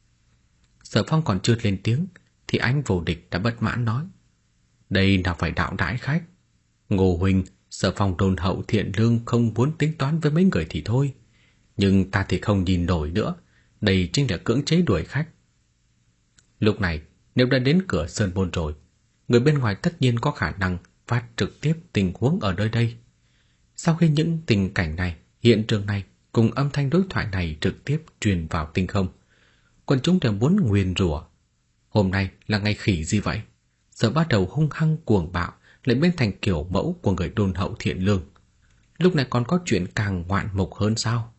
B: Sở Phong còn chưa lên tiếng, thì anh Vô Địch đã bất mãn nói: đây nào phải đạo đãi khách. Ngô huynh, Sở Phong đôn hậu thiện lương không muốn tính toán với mấy người thì thôi. Nhưng ta thì không nhìn nổi nữa, đây chính là cưỡng chế đuổi khách. Lúc này, nếu đã đến cửa sơn môn rồi, người bên ngoài tất nhiên có khả năng phát trực tiếp tình huống ở nơi đây. Sau khi những tình cảnh này, hiện trường này cùng âm thanh đối thoại này trực tiếp truyền vào tinh không, quần chúng đều muốn nguyền rủa. Hôm nay là ngày khỉ gì vậy? Giờ bắt đầu hung hăng cuồng bạo lại biến thành kiểu mẫu của người đôn hậu thiện lương. Lúc này còn có chuyện càng ngoạn mục hơn sao?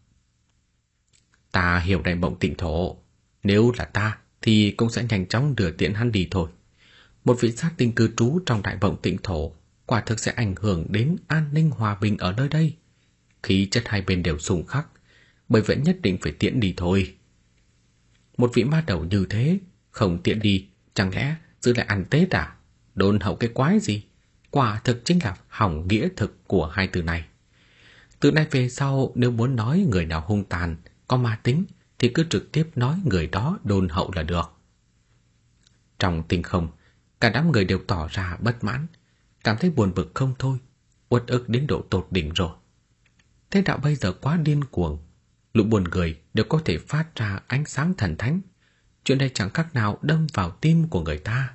B: Ta hiểu Đại Mộng Tịnh Thổ, nếu là ta thì cũng sẽ nhanh chóng đưa tiễn hắn đi thôi. Một vị sát tinh cư trú trong Đại Mộng Tịnh Thổ quả thực sẽ ảnh hưởng đến an ninh hòa bình ở nơi đây. Khí chất hai bên đều xung khắc, bởi vậy nhất định phải tiễn đi thôi. Một vị ma đầu như thế, không tiễn đi, chẳng lẽ giữ lại ăn Tết à? Đôn hậu cái quái gì? Quả thực chính là hỏng nghĩa thực của hai từ này. Từ nay về sau, nếu muốn nói người nào hung tàn, có ma tính, thì cứ trực tiếp nói người đó đôn hậu là được. Trong tinh không, cả đám người đều tỏ ra bất mãn, cảm thấy buồn bực không thôi, uất ức đến độ tột đỉnh rồi. Thế đạo bây giờ quá điên cuồng, lũ buồn người đều có thể phát ra ánh sáng thần thánh. Chuyện này chẳng khác nào đâm vào tim của người ta.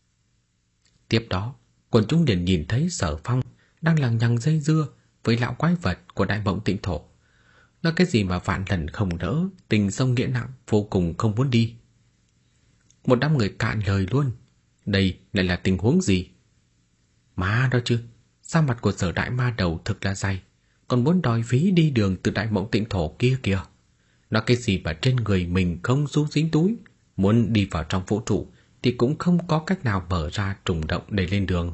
B: Tiếp đó, quần chúng liền nhìn thấy Sở Phong đang lằng nhằng dây dưa với lão quái vật của Đại Mộng Tịnh Thổ. Nói cái gì mà vạn lần không đỡ, tình sông nghĩa nặng, vô cùng không muốn đi. Một đám người cạn lời luôn. Đây lại là tình huống gì? Má đó chứ, da mặt của Sở Đại Ma Đầu thực là dày, còn muốn đòi phí đi đường từ Đại Mộng Tịnh Thổ kia kìa. Nói cái gì mà trên người mình không xu dính túi, muốn đi vào trong vũ trụ thì cũng không có cách nào mở ra trùng động để lên đường.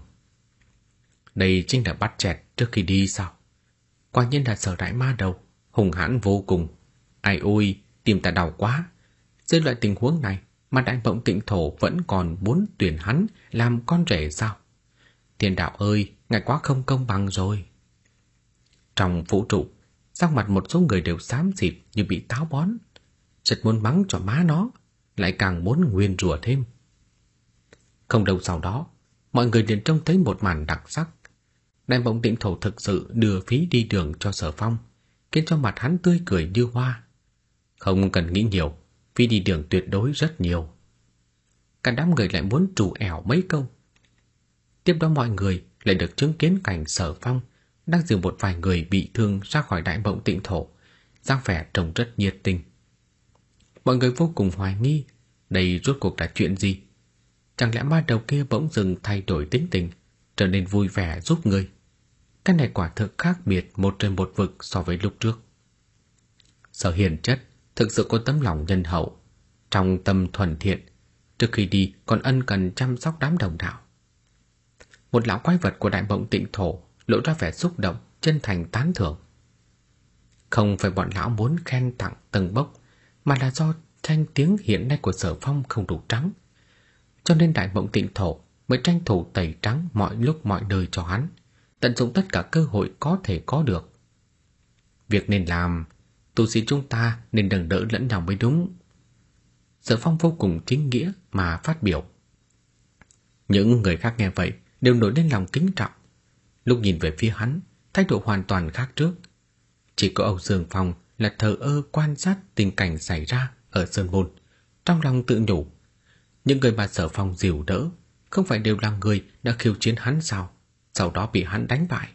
B: Đây chính là bắt chẹt trước khi đi sao? Quả nhiên là Sở Đại Ma Đầu, hùng hãn vô cùng. Ai ôi, tim ta đau quá. Dưới loại tình huống này mà Đại Mộng Tịnh Thổ vẫn còn muốn tuyển hắn làm con rể sao? Thiên đạo ơi, ngài quá không công bằng rồi. Trong vũ trụ, sắc mặt một số người đều xám xịt như bị táo bón. Rất muốn mắng cho má nó, lại càng muốn nguyền rủa thêm. Không lâu sau đó, mọi người liền trông thấy một màn đặc sắc. Đại Mộng Tịnh Thổ thực sự đưa phí đi đường cho Sở Phong, khiến cho mặt hắn tươi cười như hoa. Không cần nghĩ nhiều, phí đi đường tuyệt đối rất nhiều. Cả đám người lại muốn trù ẻo mấy câu. Tiếp đó mọi người lại được chứng kiến cảnh Sở Phong đang dìu một vài người bị thương ra khỏi Đại Mộng Tịnh Thổ, dáng vẻ trông rất nhiệt tình. Mọi người vô cùng hoài nghi, đây rốt cuộc là chuyện gì? Chẳng lẽ ma đầu kia bỗng dừng thay đổi tính tình, trở nên vui vẻ giúp người? Cái này quả thực khác biệt một trời một vực so với lúc trước. Sở hiền chất, thực sự có tấm lòng nhân hậu, trong tâm thuần thiện, trước khi đi còn ân cần chăm sóc đám đồng đạo. Một lão quái vật của Đại Mộng Tịnh Thổ lộ ra vẻ xúc động, chân thành tán thưởng. Không phải bọn lão muốn khen tặng tầng bốc, mà là do tranh tiếng hiện nay của Sở Phong không đủ trắng, cho nên Đại Mộng Tịnh Thổ mới tranh thủ tẩy trắng mọi lúc mọi nơi cho hắn, tận dụng tất cả cơ hội có thể có được. Việc nên làm, tu sĩ chúng ta nên đừng đỡ lẫn nhau mới đúng. Sở Phong vô cùng chính nghĩa mà phát biểu. Những người khác nghe vậy đều nổi lên lòng kính trọng. Lúc nhìn về phía hắn, thái độ hoàn toàn khác trước. Chỉ có Âu Dương Phong là thờ ơ quan sát tình cảnh xảy ra ở Sơn Môn, trong lòng tự nhủ, những người mà Sở Phong dìu đỡ không phải đều là người đã khiêu chiến hắn sao, sau đó bị hắn đánh bại.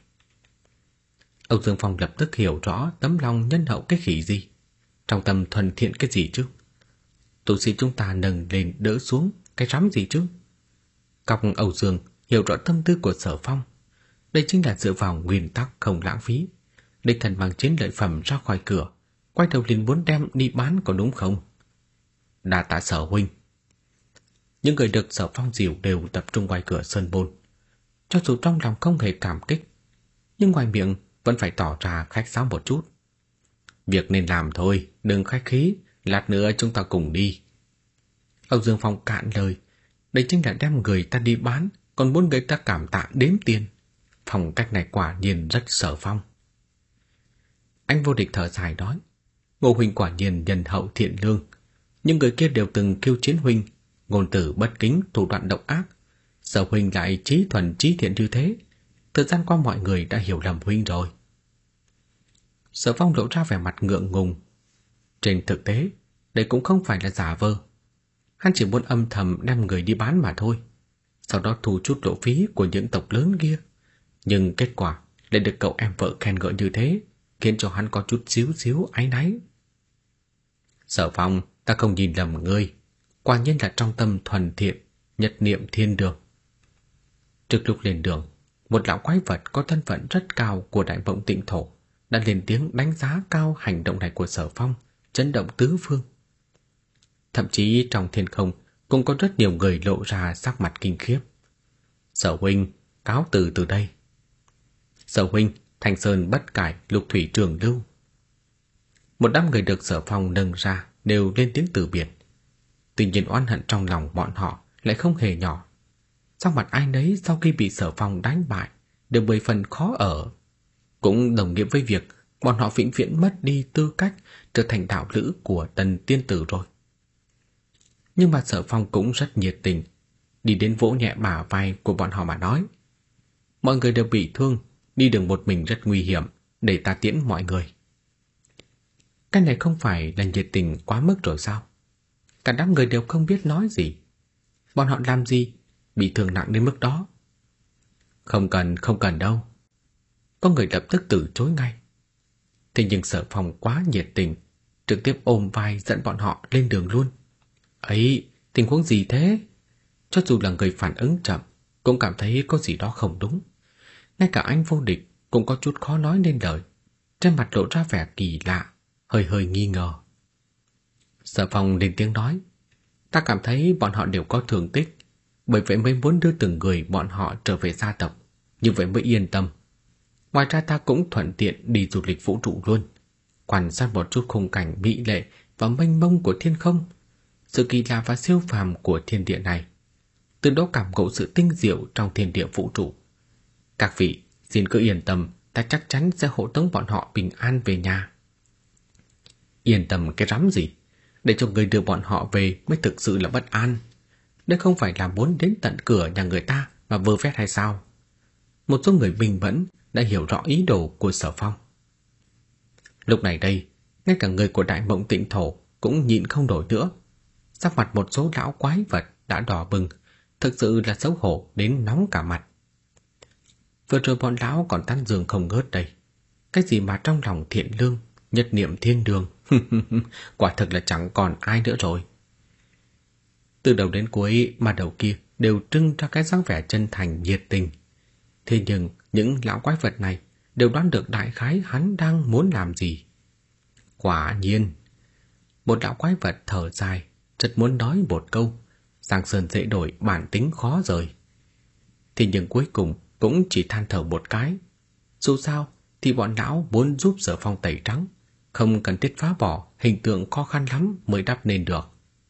B: Âu Dương Phong lập tức hiểu rõ tấm lòng nhân hậu cái khỉ gì, trong tâm thuần thiện cái gì chứ. Tu sĩ chúng ta nâng lên đỡ xuống cái rắm gì chứ. Cọc Âu Dương hiểu rõ tâm tư của Sở Phong, đây chính là dựa vào nguyên tắc không lãng phí. Địch thần mang chiến lợi phẩm ra khỏi cửa, quay đầu liền muốn đem đi bán có đúng không? Đa tạ Sở huynh. Những người được Sở Phong dìu đều tập trung ngoài cửa Sơn Môn. Cho dù trong lòng không hề cảm kích, nhưng ngoài miệng vẫn phải tỏ ra khách sáo một chút. Việc nên làm thôi, đừng khách khí, lát nữa chúng ta cùng đi. Âu Dương Phong cạn lời, đây chính là đem người ta đi bán, còn muốn người ta cảm tạ đếm tiền. Phong cách này quả nhiên rất Sở Phong. Anh Vô Địch thở dài nói, Ngô huynh quả nhiên nhân hậu thiện lương, những người kia đều từng khiêu chiến huynh, ngôn từ bất kính, thủ đoạn độc ác. Sở huynh lại trí thuần trí thiện như thế, thời gian qua mọi người đã hiểu lầm huynh rồi. Sở Phong lộ ra vẻ mặt ngượng ngùng. Trên thực tế, đây cũng không phải là giả vờ. Hắn chỉ muốn âm thầm đem người đi bán mà thôi, sau đó thu chút lộ phí của những tộc lớn kia. Nhưng kết quả lại được cậu em vợ khen ngợi như thế, khiến cho hắn có chút xíu xíu áy náy. Sở Phong, ta không nhìn lầm ngươi, quả nhiên là trong tâm thuần thiện, nhất niệm thiên đường. Trước lúc lên đường, một lão quái vật có thân phận rất cao của Đại Mộng Tịnh Thổ đã lên tiếng đánh giá cao hành động này của Sở Phong, chấn động tứ phương. Thậm chí trong thiên không cũng có rất nhiều người lộ ra sắc mặt kinh khiếp. Sở huynh, cáo từ từ đây. Sở huynh, Thanh Sơn bất cải, lục thủy trường lưu. Một đám người được Sở Phong nâng ra đều lên tiếng từ biệt. Tuy nhiên oán hận trong lòng bọn họ lại không hề nhỏ. Sắc mặt ai nấy sau khi bị Sở Phong đánh bại đều mười phần khó ở, cũng đồng nghĩa với việc bọn họ vĩnh viễn mất đi tư cách trở thành đạo lữ của Tần tiên tử rồi. Nhưng mà Sở Phong cũng rất nhiệt tình, đi đến vỗ nhẹ bả vai của bọn họ mà nói, mọi người đều bị thương, đi đường một mình rất nguy hiểm, để ta tiễn mọi người. Cái này không phải là nhiệt tình quá mức rồi sao? Cả đám người đều không biết nói gì. Bọn họ làm gì bị thương nặng đến mức đó? Không cần, không cần đâu. Có người lập tức từ chối ngay. Thế nhưng Sở Phong quá nhiệt tình, trực tiếp ôm vai dẫn bọn họ lên đường luôn. Ấy, tình huống gì thế? Cho dù là người phản ứng chậm, cũng cảm thấy có gì đó không đúng. Ngay cả anh Vô Địch cũng có chút khó nói nên lời, trên mặt lộ ra vẻ kỳ lạ, hơi hơi nghi ngờ. Sở Phong lên tiếng nói, ta cảm thấy bọn họ đều có thương tích, bởi vậy mới muốn đưa từng người bọn họ trở về gia tộc, như vậy mới yên tâm. Ngoài ra ta cũng thuận tiện đi du lịch vũ trụ luôn, quan sát một chút khung cảnh mỹ lệ và mênh mông của thiên không, sự kỳ lạ và siêu phàm của thiên địa này, từ đó cảm ngộ sự tinh diệu trong thiên địa vũ trụ. Các vị xin cứ yên tâm, ta chắc chắn sẽ hộ tống bọn họ bình an về nhà. Yên tâm cái rắm gì, để cho người đưa bọn họ về mới thực sự là bất an. Đây không phải là muốn đến tận cửa nhà người ta mà vơ vét hay sao? Một số người bình vẫn đã hiểu rõ ý đồ của Sở Phong. Lúc này đây, ngay cả người của Đại Mộng Tịnh Thổ cũng nhịn không nổi nữa. Sắc mặt một số lão quái vật đã đỏ bừng, thực sự là xấu hổ đến nóng cả mặt. Vừa rồi bọn lão còn tán dương không ngớt đây. Cái gì mà trong lòng thiện lương, nhất niệm thiên đường, quả thực là chẳng còn ai nữa rồi. Từ đầu đến cuối mà đầu kia đều trưng ra cái dáng vẻ chân thành nhiệt tình. Thế nhưng những lão quái vật này đều đoán được đại khái hắn đang muốn làm gì. Quả nhiên, Một lão quái vật thở dài, rất muốn nói một câu, Giang Sơn dễ đổi, bản tính khó rời. Thì nhưng cuối cùng cũng chỉ than thở một cái. Dù sao thì bọn lão muốn giúp Sở Phong tẩy trắng, không cần thiết phá bỏ, hình tượng khó khăn lắm mới đắp nên được.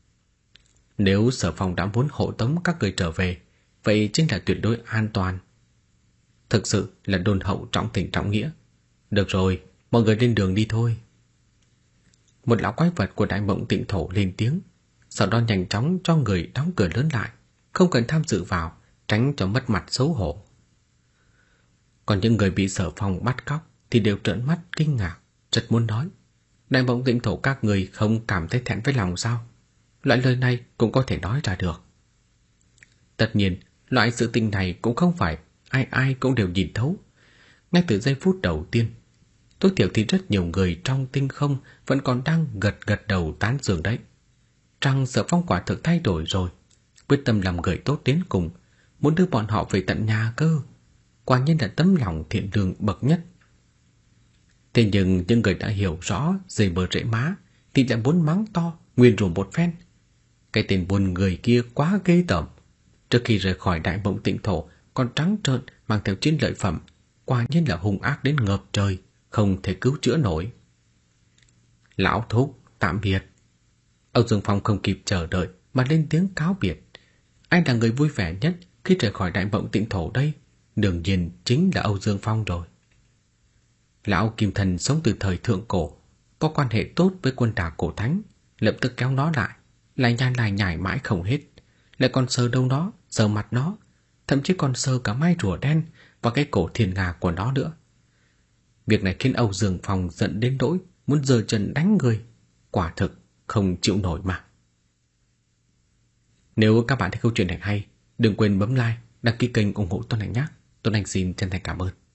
B: Nếu Sở Phong đã muốn hộ tống các người trở về, vậy chính là tuyệt đối an toàn. Thực sự là đôn hậu trọng tình trọng nghĩa. Được rồi, mọi người lên đường đi thôi. Một lão quái vật của Đại Mộng Tịnh Thổ lên tiếng, sau đó nhanh chóng cho người đóng cửa lớn lại, không cần tham dự vào, tránh cho mất mặt xấu hổ. Còn những người bị Sở Phong bắt cóc thì đều trợn mắt kinh ngạc, rất muốn nói: Đại Mộng Tịnh Thổ các người không cảm thấy thẹn với lòng sao? Loại lời này cũng có thể nói ra được. Tất nhiên, loại sự tình này cũng không phải ai ai cũng đều nhìn thấu. Ngay từ giây phút đầu tiên, tối thiểu thì rất nhiều người trong tinh không vẫn còn đang gật gật đầu tán dương đấy. Rằng Sở Phong quả thực thay đổi rồi, quyết tâm làm người tốt đến cùng, muốn đưa bọn họ về tận nhà cơ. Quả nhiên là tấm lòng thiện lương bậc nhất. Thế nhưng những người đã hiểu rõ dây bờ rễ má thì lại muốn mắng to, nguyền rủa một phen. Cái tên buồn người kia quá ghê tởm. Trước khi rời khỏi Đại Mộng Tịnh Thổ còn trắng trợn mang theo chiến lợi phẩm, quả nhiên là hung ác đến ngập trời, không thể cứu chữa nổi. Lão thúc, tạm biệt. Âu Dương Phong không kịp chờ đợi mà lên tiếng cáo biệt. Ai là người vui vẻ nhất khi rời khỏi Đại Mộng Tịnh Thổ đây? Đương nhiên chính là Âu Dương Phong rồi. Lão Kim Thần sống từ thời thượng cổ, có quan hệ tốt với quân đả cổ thánh, lập tức kéo nó lại, lại nhai lại nhải mãi không hết, lại còn sờ đâu nó, sờ mặt nó, thậm chí còn sờ cả mai rùa đen và cái cổ thiên nga của nó nữa. Việc này khiến Âu Dương Phong giận đến nỗi muốn giơ chân đánh người, quả thực không chịu nổi mà. Nếu các bạn thấy câu chuyện này hay, đừng quên bấm like, đăng ký kênh ủng hộ Tuấn Anh nhé. Tuấn Anh xin chân thành cảm ơn.